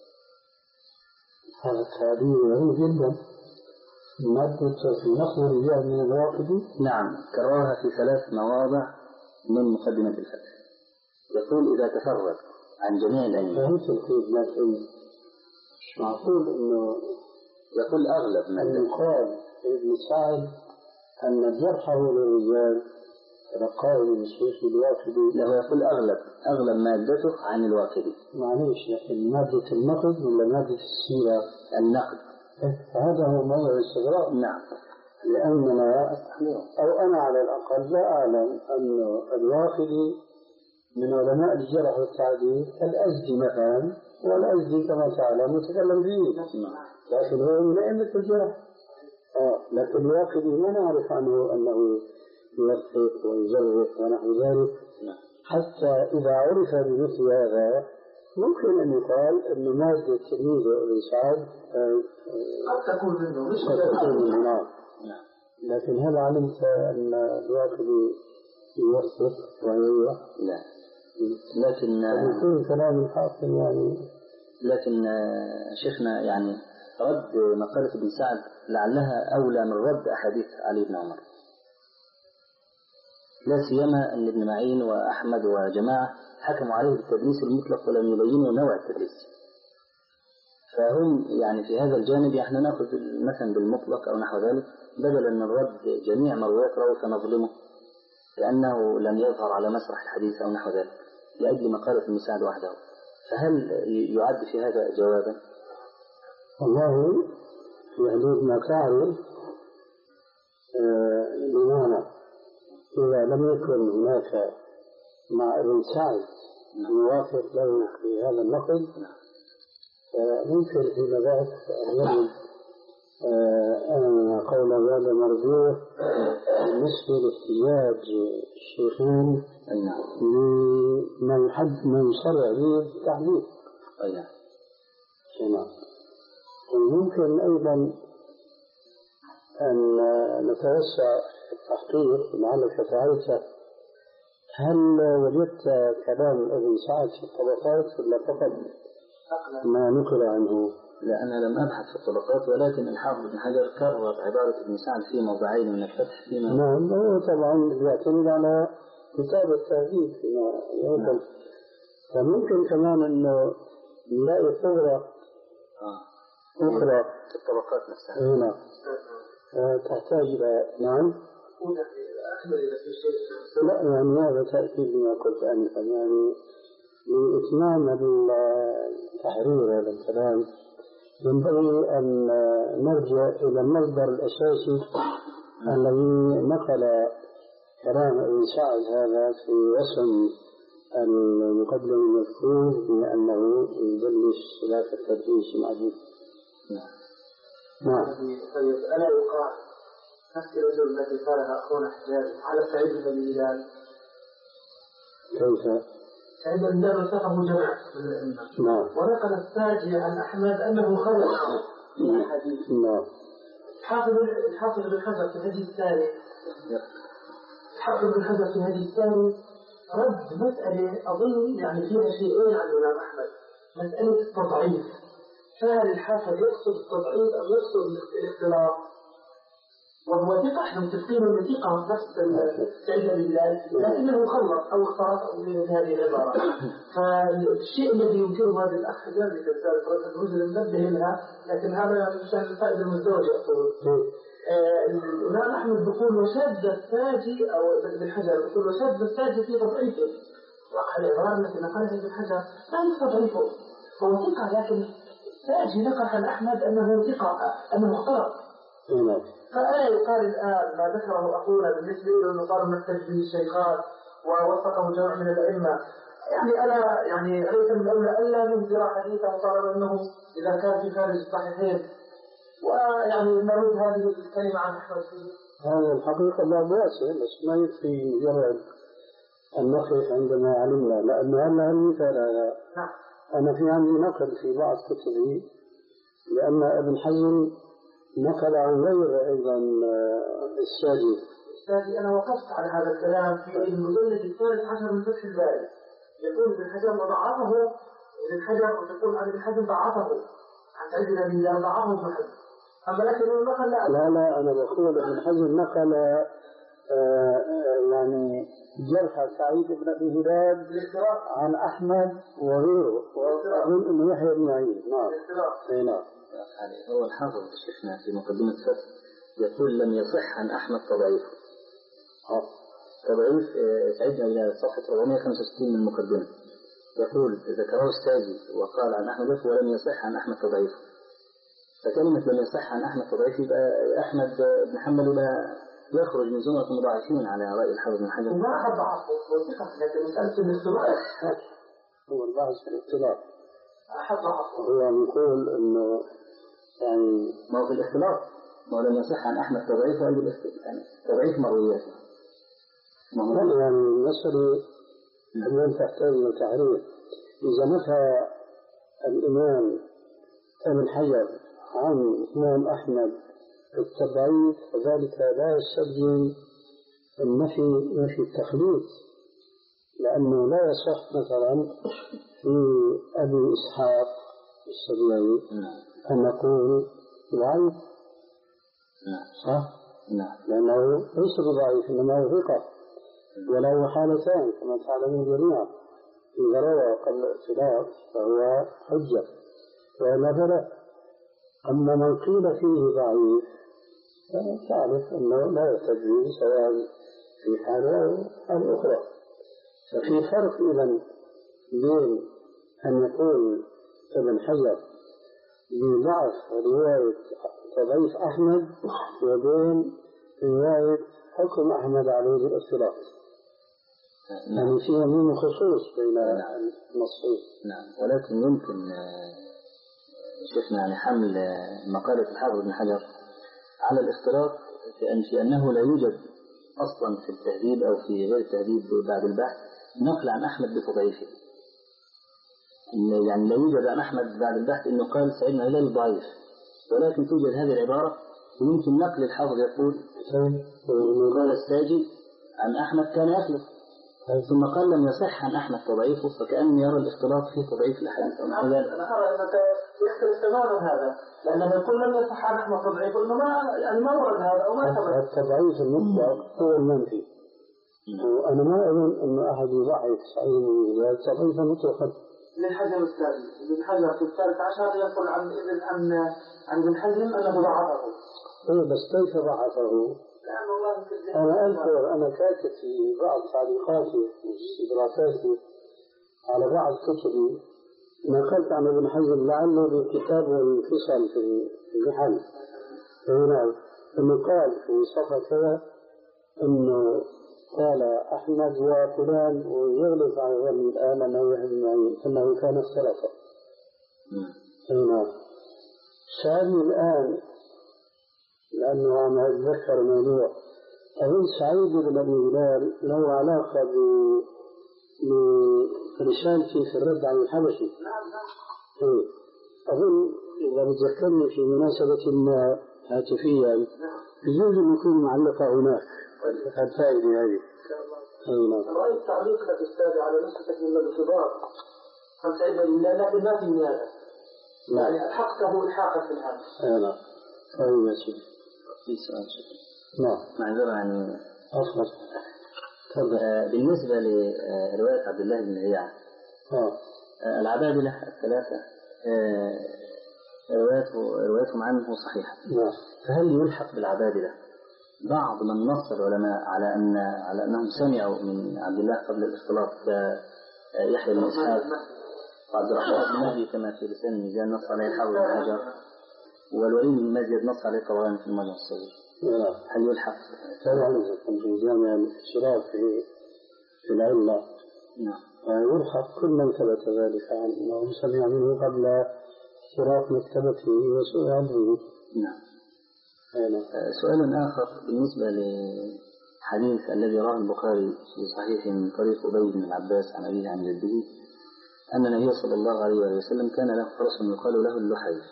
هذا تعبير غريب جدا. مادة في نقل الرجال من الواقف. نعم، كررها في ثلاث مواضع من مقدمة الفتح. يقول إذا تفرد عن جميع الأئمة. فهمت الكيف، لكن مش معقول إنه يقول أغلب ما يقال ابن سعد أن جرحه للرجال تلقاه من الشيخ الواقدي. له يقول أغلب أغلب مادته عن الواقدي. معليش، لكن مادة النقد ولا مادة السيرة؟ النقد. هذا هو موضوع الاستغراب. نعم. لأننا أو أنا على الأقل لا أعلم أن الواقدي من علماء الجرح والتعديل كالأزدي مثلا، والأزدي كما تعلم يتكلم فيه، لكن هو من أئمة الجرح. آه لكن الواقدي ما نعرف عنه أنه يوثق ويجرح ونحو ذلك. حتى إذا عرف بمثل هذا ممكن أن يقال أن مادة تلميذه ابن سعد قد تكون منه مش منه. لكن هل علمت أن الواقدي يوثق ويجرح؟ لا. لكن يكون كلام الحاصل يعني. لكن شيخنا يعني رد مقالة ابن سعد لعلها أولى من رد أحاديث علي بن عمر، لا سيما أن ابن معين وأحمد وجماعة حكموا عليه بالتدليس المطلق ولم يبينوا نوع التدليس. فهم يعني في هذا الجانب احنا نأخذ مثلا بالمطلق أو نحو ذلك بدلا من رد جميع مرويات راوي فنظلمه لأنه لم يظهر على مسرح الحديث أو نحو ذلك لأجل مقالة ابن سعد وحده. فهل يعد في هذا جوابا؟ والله في حدود ما تعرف بمعنى إذا لم يكن هناك مع ابن سعد يوافق له في هذا النقد فممكن في ذاك الرجل أن قول هذا مرجوح بالنسبة لاحتجاج الشيخين لمن يحد من يشرع به التعليم. نعم. وممكن أيضا أن نتوسع في التحقيق لعلك فعلت. هل وجدت كلام ابن سعد في الطبقات ولا فقط ما نقل عنه؟ لا، أنا لم أبحث في الطبقات، ولكن الحافظ بن حجر كرر عبارة ابن سعد في موضعين من الفتح فيما نعم. هو طبعا يعتمد على كتاب التهذيب فيما يوضع. فممكن كمان أنه نلاقي صورة آه. أخرى في الطبقات نفسها. هنا تحتاج إلى نعم. لا يعني هذا تأكيد ما قلت أنفا، يعني لإتمام التحرير هذا الكلام ينبغي أن نرجع إلى المصدر الأساسي الذي نقل كلام ابن سعد هذا في وسم المقدم المذكور بأنه يدلس خلاف التدليس المعروف. نعم. طيب ألا يقال نفس الرجل التي قالها أخونا حجاج على سعيد بن هلال؟ كيف؟ سعيد بن هلال وثقه جماعة من الأئمة. نعم. ونقل الساجي عن أحمد أنه خرج من الحديث. نعم. حافظ الحافظ بن حجر في الهدي الثاني حافظ بن حجر في الهدي الثاني رد مسألة أظن يعني فيها شيئين عن الإمام أحمد، مسألة التضعيف. فهل الحافظ يقصد التضعيف أو يقصد الاختلاط؟ وهو ثقة، احنا متفقين انه ثقة نفس سعيد بن هلال، لكنه خلط او اختلط او من هذه العبارة. فالشيء الذي ينكره هذا الاخ حجاج في رسالة الرجل ننبه لها، لكن هذا مشان الفائدة المزدوجة اقول. الإمام أحمد بيقول وشد الساجي أو ابن حجر بيقول وشد الساجي في تضعيفه. وقع العبارة التي نقلها ابن حجر لا يستضعفه، هو ثقة، لكن الساجي نقل عن أحمد أنه ثقة أنه اختلط. فألا يقال الآن ما ذكره أخونا بالنسبة إلى أنه قال نحتج به الشيخات ووثقه جمع من الأئمة، يعني ألا يعني ليس من الأولى ألا ننزل حديثه وطالما أنه إذا كان في خارج الصحيحين، ويعني نرد هذه الكلمة عن أحمد فيه. هذا الحقيقة لا بأس، بس ما يكفي مجرد أن نقف عندما علمنا، لأن هذا المثال هذا أنا في عندي نقل في بعض كتبي لأن ابن حزم نقل عن غير أيضا الساجي. الساجي أنا وقفت على هذا الكلام في المجلد الثالث عشر من فتح الباري، يقول ابن حجر وضعفه ابن حجر وتقول عن ابن حزم ضعفه عن سعيد بن هلال ضعفه ابن حزم. أما لكن النقل لا لا لا أنا بقول ابن حزم نقل آه يعني جرح سعيد بن أبي هلال عن أحمد وغيره، وأظن أنه يحيى بن معين. نعم. نعم. هو الحافظ شيخنا في مقدمة فتح يقول لم يصح عن أحمد تضعيف. تضعيف سعيد إلى صفحة أربعمائة وخمسة وستين من المقدمة، يقول ذكره الساجي وقال عن أحمد ولم يصح عن أحمد تضعيف. فكلمة لم يصح عن أحمد تضعيف يبقى أحمد بن حنبل يبقى يخرج من زمرة المضاعفين على رأي الحافظ بن حجر. ما أحد ضعفه وثقة، لكن مسألة الاختلاط هو البحث في الاختلاط. أحد ضعفه هو نقول إنه يعني ما هو في الاختلاط، ما هو لم يصح عن أحمد تضعيف وأجل الاختلاط، يعني تضعيف مروياته. ما هو يعني المسألة الآن تحتاج إلى تعريف. إذا نفى الإمام ابن حجر عن الإمام أحمد التضعيف فذلك لا يستلزم النفي نفي التخليط، لأنه لا يصح مثلا في أبي إسحاق السبيعي أن نقول ضعيف. صح؟ نعم. لأنه ليس بضعيف إنما هو ثقة، وله حالتان كما تعلمون جميعا، إذا روى قبل الاختلاف فهو حجة وإلا فلا. أما من قيل فيه ضعيف تعرف أنه لا يحتج سواء في حالة أو الأخرى. ففي فرق إذن بين أن يقول ابن حجر بضعف رواية تضعيف أحمد وبين رواية حكم أحمد عليه بالاختلاط. يعني فيها من خصوص بين النصين. نعم. ولكن يمكن شفنا يعني حمل مقالة الحافظ ابن حجر على الاختلاط في, أن في أنه لا يوجد أصلا في التهذيب أو في غير التهذيب بعد البحث نقل عن أحمد بتضعيفه. يعني لا يوجد عن أحمد بعد البحث أنه قال سعيد بن هلال ضعيف، ولكن توجد هذه العبارة ويمكن نقل الحافظ يقول قال الساجي عن أحمد كان يخلف، ثم قال لم يصح عن أحمد تضعيفه، فكأن يرى الاختلاط في تضعيف الأحاديث. أنا أرى أنك يختلف تماما هذا، لأنه يقول لم يصح عن أحمد تضعيفه إنه ما يعني ما ورد هذا أو ما ثبت. التضعيف المطلق هو المنفي، وأنا ما أظن أن أحد يضعف سعيد بن هلال تضعيفا مطلقا. للحجر الثاني ابن حجر في الثالث عشر يقول عن ابن عن عن ابن حزم أنه ضعفه. إيه بس كيف ضعفه؟ أنا أذكر أنا كاتب في بعض تعليقاتي واستدراكاتي على بعض كتبي نقلت عن ابن حزم لعله بكتاب والانفصال في المحل هنا، أنه قال في صفحة كذا أنه قال أحمد وفلان ويغلق على ظن الآن أنه أنه كان اختلفا. هنا سألني الآن لأنه أنا أتذكر موضوع أظن سعيد بن أبي هلال له علاقة برسالتي في الرد عن الحبشي. أظن إذا بتذكرني في مناسبة ما هاتفية يجوز أن يكون معلقة هناك الفائدة هذه. رأيت تعليقك أستاذ على نسختك من الكبار عن سعيد بن هلال لكن ما في نيابة، يعني ألحقته إلحاقا في الهاتف. نعم. طيب يا سيدي. في سؤال شكرا. نعم. معذرة يعني أفضل. بالنسبة لرواية عبد الله بن رياح العبادلة الثلاثة روايته روايتهم عنه صحيحة. نعم. فهل يلحق بالعبادلة بعض من نص العلماء على أن على أنهم سمعوا من عبد الله قبل الاختلاط كيحيى بن إسحاق وعبد الرحمن بن مهدي كما في لسان الميزان نص عليه الحافظ بن حجر، والوليد بن مزيد نص عليه طبعا في المجمع الصغير. هل يلحق؟ طبعا في جامع الاشتراك في في العلة. نعم. يلحق كل من ثبت ذلك عنه سمع منه قبل اشتراك مكتبته وسئل عنه. نعم. سؤال آخر بالنسبة لحديث الذي رواه البخاري في صحيحه من طريق أبي بن العباس عن أبيه عن جده أن النبي صلى الله عليه وسلم كان له فرس يقال له اللحيف.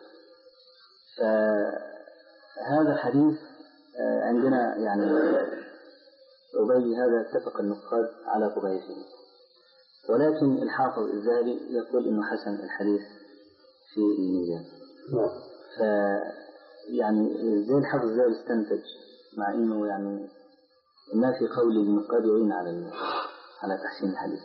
فهذا الحديث عندنا يعني أبي هذا اتفق النقاد على ضعفه، ولكن الحافظ الذهبي يقول إنه حسن الحديث في الميزان. ف يعني زي الحافظ الذهبي استنتج مع إنه يعني ما في قول النقاد يعين على على تحسين الحديث.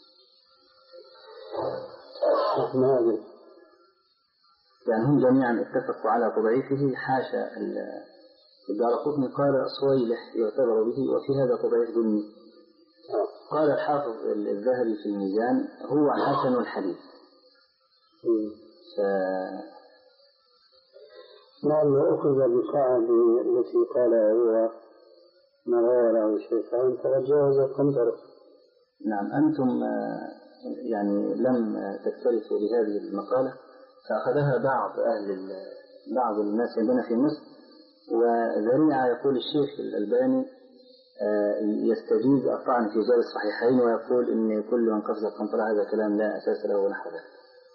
يعني هم جميعا اتفقوا على تضعيفه، حاشا الدارقطني قال صويلح يعتبر به وفي هذا تضعيف ذمي. قال الحافظ الذهبي في الميزان هو حسن الحديث. ف... نعم. أخذ بقاعدة التي قالها هو ما روى له الشيخان تجاوز القنطرة. نعم. أنتم يعني لم تكترثوا بهذه المقالة، فأخذها بعض أهل بعض الناس عندنا في مصر، وذريعة يقول الشيخ الألباني يستجيز الطعن في رجال الصحيحين ويقول إن كل من قفز القنطرة هذا كلام لا أساس له ونحو ذلك.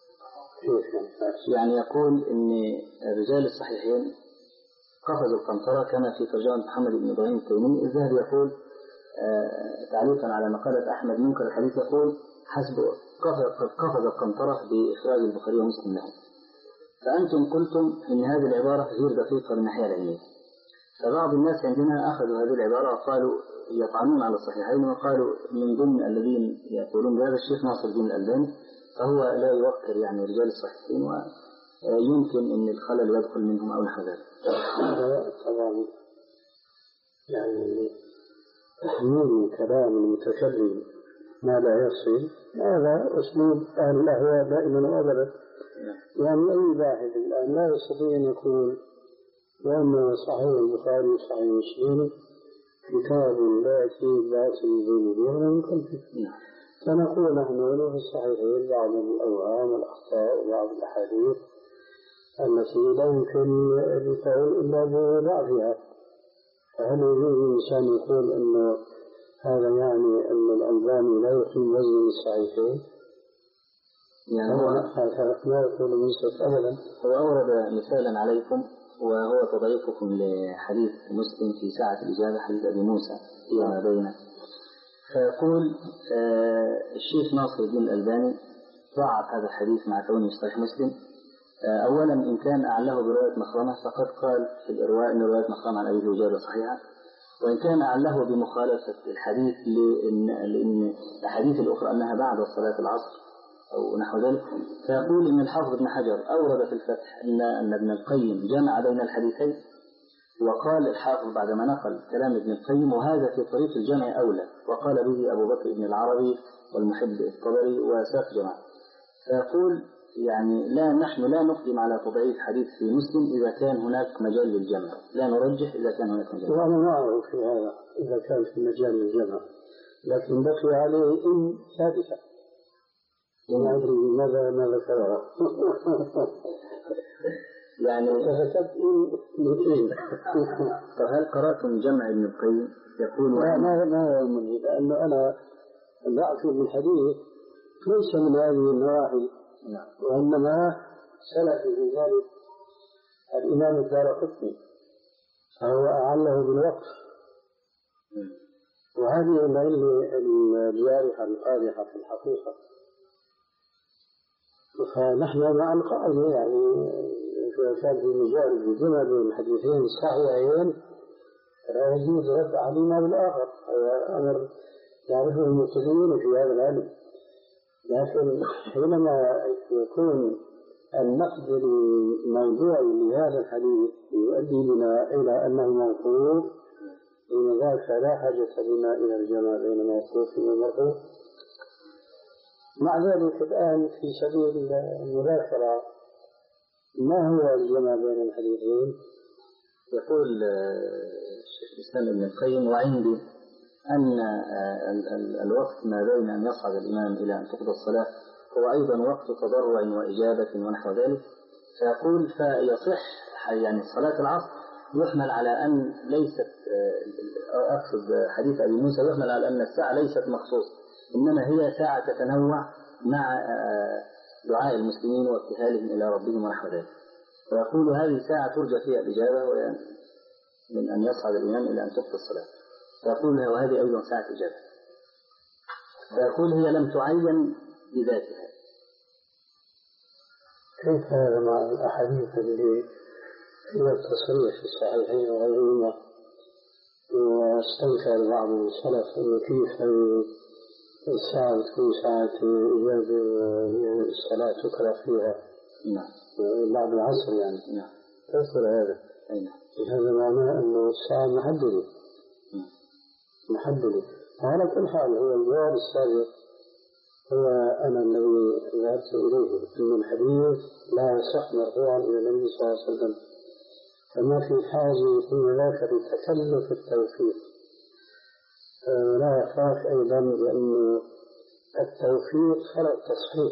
يعني يقول إن رجال الصحيحين قفزوا القنطرة كما في ترجمة محمد بن إبراهيم التيمي. الذهبي يقول تعليقا على مقالة أحمد منكر الحديث يقول حسب قفز القنطرة بإخراج البخاري ومسلم له. فأنتم قلتم إن هذه العبارة غير دقيقة من الناحية العلمية، فبعض الناس عندنا أخذوا هذه العبارة وقالوا يطعنون على الصحيحين، وقالوا من ضمن الذين يقولون بهذا الشيخ ناصر الدين الألباني، فهو لا يوقر يعني رجال الصحيحين ويمكن أن الخلل يدخل منهم أو نحو ذلك. طبعا يعني تحميل كلام المتكلم ما لا يصل هذا أسلوب أهل الأهواء دائما وأبدا. يعني أي باحث الآن لا يستطيع أن يقول وأن صحيح البخاري وصحيح مسلم كتاب لا يأتي باطل بين بيننا من كلفه. فنقول نحن له في الصحيحين بعض الأوهام والأخطاء وبعض الأحاديث التي لا يمكن القول إلا بضعفها. فهل يجوز الإنسان يقول أنه هذا يعني أن الألباني لا يقيم وزن الصحيحين؟ يعني هو ما يقول المنصف أبدا. هو أورد مثالا عليكم وهو تضعيفكم لحديث مسلم في ساعة الإجابة، حديث أبي موسى فيما بينه. فيقول آه الشيخ ناصر الدين الألباني ضعف هذا الحديث مع كونه صحيح مسلم. آه أولا إن كان أعله برواية مخرمة فقد قال في الإرواء أن رواية مخرمة عن أبي الإجابة صحيحة، وإن كان أعله بمخالفة الحديث لأن, لأن الحديث الأخرى أنها بعد صلاة العصر أو نحو ذلك. فيقول إن الحافظ ابن حجر أورد في الفتح أن أن ابن القيم جمع بين الحديثين، وقال الحافظ بعدما نقل كلام ابن القيم وهذا في طريق الجمع أولى، وقال به أبو بكر بن العربي والمحب الطبري وساق جماعة. فيقول يعني لا نحن لا نقدم على تضعيف حديث في مسلم إذا كان هناك مجال للجمع، لا نرجح إذا كان هناك مجال. وأنا ما أعرف في هذا إذا كان في مجال للجمع، لكن بقي عليه إن ثابتة وما أدري ماذا ماذا كرر. يعني فكتبت إن مثلين. فهل قرأتم جمع ابن القيم يقول لا ما ما يهمني، لأنه أنا ضعفي بالحديث ليس من هذه النواحي، وإنما سلف في ذلك الإمام الدارقطني فهو أعله بالوقف، وهذه العلة الجارحة القادحة في الحقيقة. فنحن مع القاعدة يعني كان في مجال الجمع بين الحديثين الصحيحين لا يجوز رد علينا بالآخر، هذا أمر يعرفه المبتدئون في هذا العلم. لكن حينما يكون النقد الموضوعي لهذا الحديث يؤدي بنا إلى أنه موقوف، إن ذلك لا حاجة بنا إلى الجمع بين موقوف ومرفوع. مع ذلك الآن في سبيل المذاكرة ما هو الجمع بين الحديثين؟ يقول الشيخ الإسلام ابن القيم وعندي أن الوقت ما بين أن يصعد الإمام إلى أن تقضى الصلاة هو أيضا وقت تضرع وإجابة ونحو ذلك. فيقول فيصح يعني صلاة العصر يحمل على أن ليست، أقصد حديث أبي موسى يحمل على أن الساعة ليست مخصوصة، إنما هي ساعة تتنوع مع دعاء المسلمين وابتهالهم إلى ربهم ونحو ذلك. ويقول هذه ساعة ترجى فيها الإجابة من أن يصعد الإمام إلى أن تقضى الصلاة. فيقول وهذه أيضا ساعة إجابة. فيقول هي لم تعين بذاتها. كيف هذا مع الأحاديث اللي هي التصريح في الصحيحين وغيرهما؟ واستنكر بعض السلف أنه كيف الساعة تكون ساعة إجابة وهي الصلاة تكره فيها نعم بعد العصر يعني. نعم تذكر هذا؟ أي نعم. هذا معناه أنه الساعة محددة محددة. وعلى كل حال هو الجواب السابق هو أنا الذي ذهبت إليه أن الحديث لا يصح مرفوعا إلى النبي صلى الله عليه وسلم، فما في حاجة في ذاك لتكلف التوفيق. لا يخاف أيضا لأن التوفيق خلق تصحيح.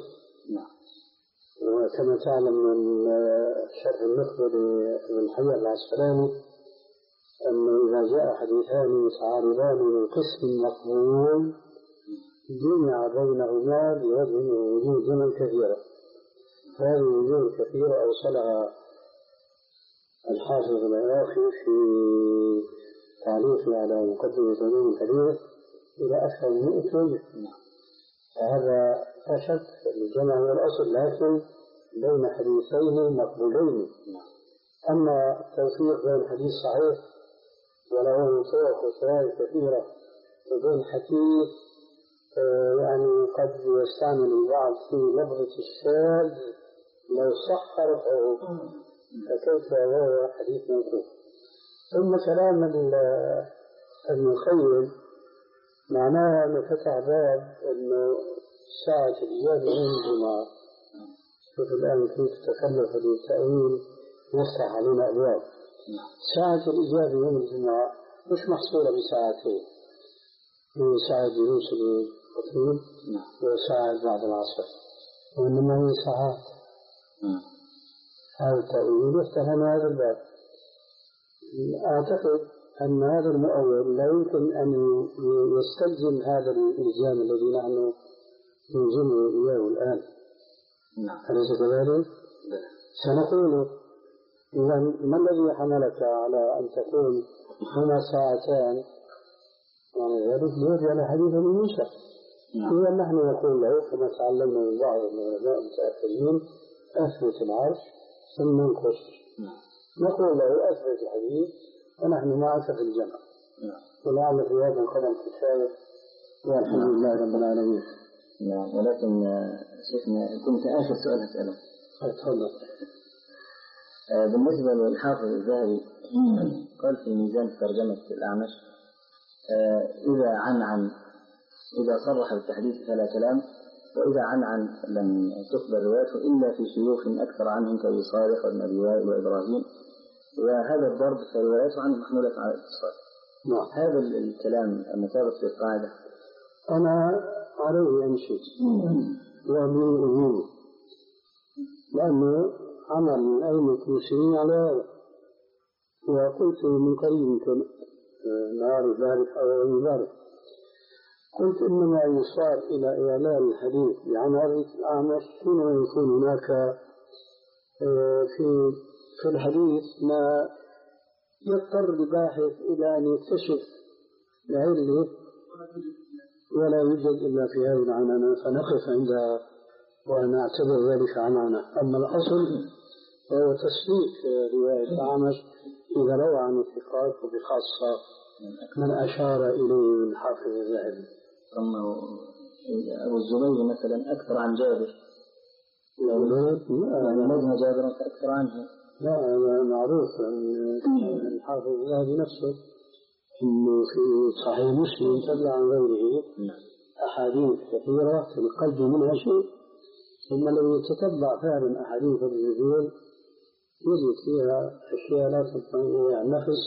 وكما تعلم من شرح النخبة لابن حجر العسقلاني أنه إذا جاء حديثان متعارضان من قسم مقبول جمع بينهما بوجه من وجوه كثيرة. هذه الوجوه الكثيرة أوصلها الحافظ العراقي في تعليقه على مقدمة علوم الحديث إلى أكثر من مئة وجه. فهذا لا شك الجمع هو الأصل، لكن بين حديثين مقبولين. أما التوفيق بين حديث صحيح وله طرق وشواهد كثيرة وبين حديث يعني قد يستعمل البعض في لفظة الشاذ لو صح رفعه فكيف هو حديث موقوف. ثم كلام ابن القيم معناه أنه فتح باب أنه ساعة الإجابة يوم الجمعة. شوف الآن كيف تكلف بالتأويل يفتح علينا أبواب. ساعة الإجابة يوم الجمعة مش محصورة بساعتين، هي ساعة جلوس الخطيب وساعة بعد العصر، وإنما هي ساعات. هذا التأويل يفتح لنا هذا الباب. أعتقد أن هذا المؤول لا يمكن أن يستلزم هذا الإلزام الذي نحن نلزمه إياه الآن. أليس كذلك؟ سنقول إذا ما الذي حملك على أن تكون هنا ساعتان؟ يعني ذلك ليجعل حديثا منشأ. إذا نحن نقول له كما تعلمنا من بعض العلماء المتأخرين أثبت العرش ثم انقص. نقول له أثبت الحديث ونحن معك في الجمع. ولعل في هذا القدم كفاية والحمد لله رب العالمين. نعم. ولكن شيخنا كنت آخر سؤال أسأله. تفضل. بالنسبة للحافظ الذهبي قال في ميزان ترجمة الأعمش إذا عن عن إذا صرح بالتحديث فلا كلام، وإذا عن عن لم تقبل روايته إلا في شيوخ أكثر عنهم كأبي صالح وابن أبي وائل وإبراهيم، وهذا الضرب فروايته عنه محمولة على الاتصال. نعم. هذا الكلام المثابت في القاعدة أنا عليه أمشي ومن أجيبه، لأنه عمل أئمة المسلمين على هذا. وقلت من قريب نعرف ذلك أو ذلك، قلت إنما يصار إلى إعلان الحديث بعناوين الأعمش حينما يكون هناك في في الحديث ما يضطر الباحث إلى أن يكتشف العلة ولا يوجد إلا في هذه العنانة، فنقف عندها ونعتبر ذلك عنانة. أما الأصل فهو تصديق رواية الأعمش إذا روى عن الثقات، وبخاصة من أشار إليه الحافظ الذهبي. ثم أبو الزبير مثلا أكثر عن جابر، يعني نجم جابر أكثر عنه. لا، معروف أن الحافظ الذهبي نفسه إنه في صحيح مسلم تبع عن غيره أحاديث كثيرة في القلب منها شيء، ثم لو يتتبع فعلا أحاديث الرجال يجد فيها أشياء لا تستطيع النفس.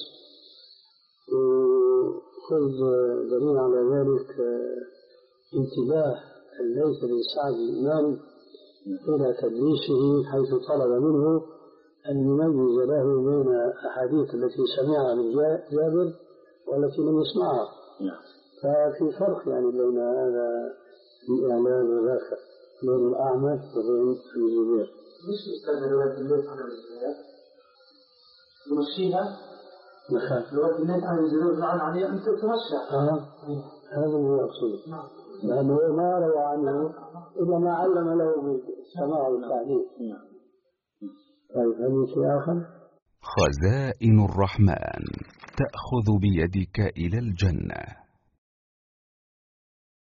وخذ دليل على ذلك انتباه ليس بن سعد الإمام إلى تدليسه، حيث طلب منه أن يميز له بين أحاديث التي سمعها من جابر والتي لم يسمعها. ففي فرق يعني بين هذا الإعلان وذاك، بين الأعمش وبين الزبير. مش أستاذ رواية الليث عن الزبير تمشيها؟ رواية الليث عن الزبير عن عليها أنت تمشى. آه. هذا هو أقصده. نعم. لأنه ما روى عنه إلا ما علم له بالسماع والتعليم. نعم. طيب هل شيء آخر؟ خزائن الرحمن تأخذ بيدك إلى الجنة.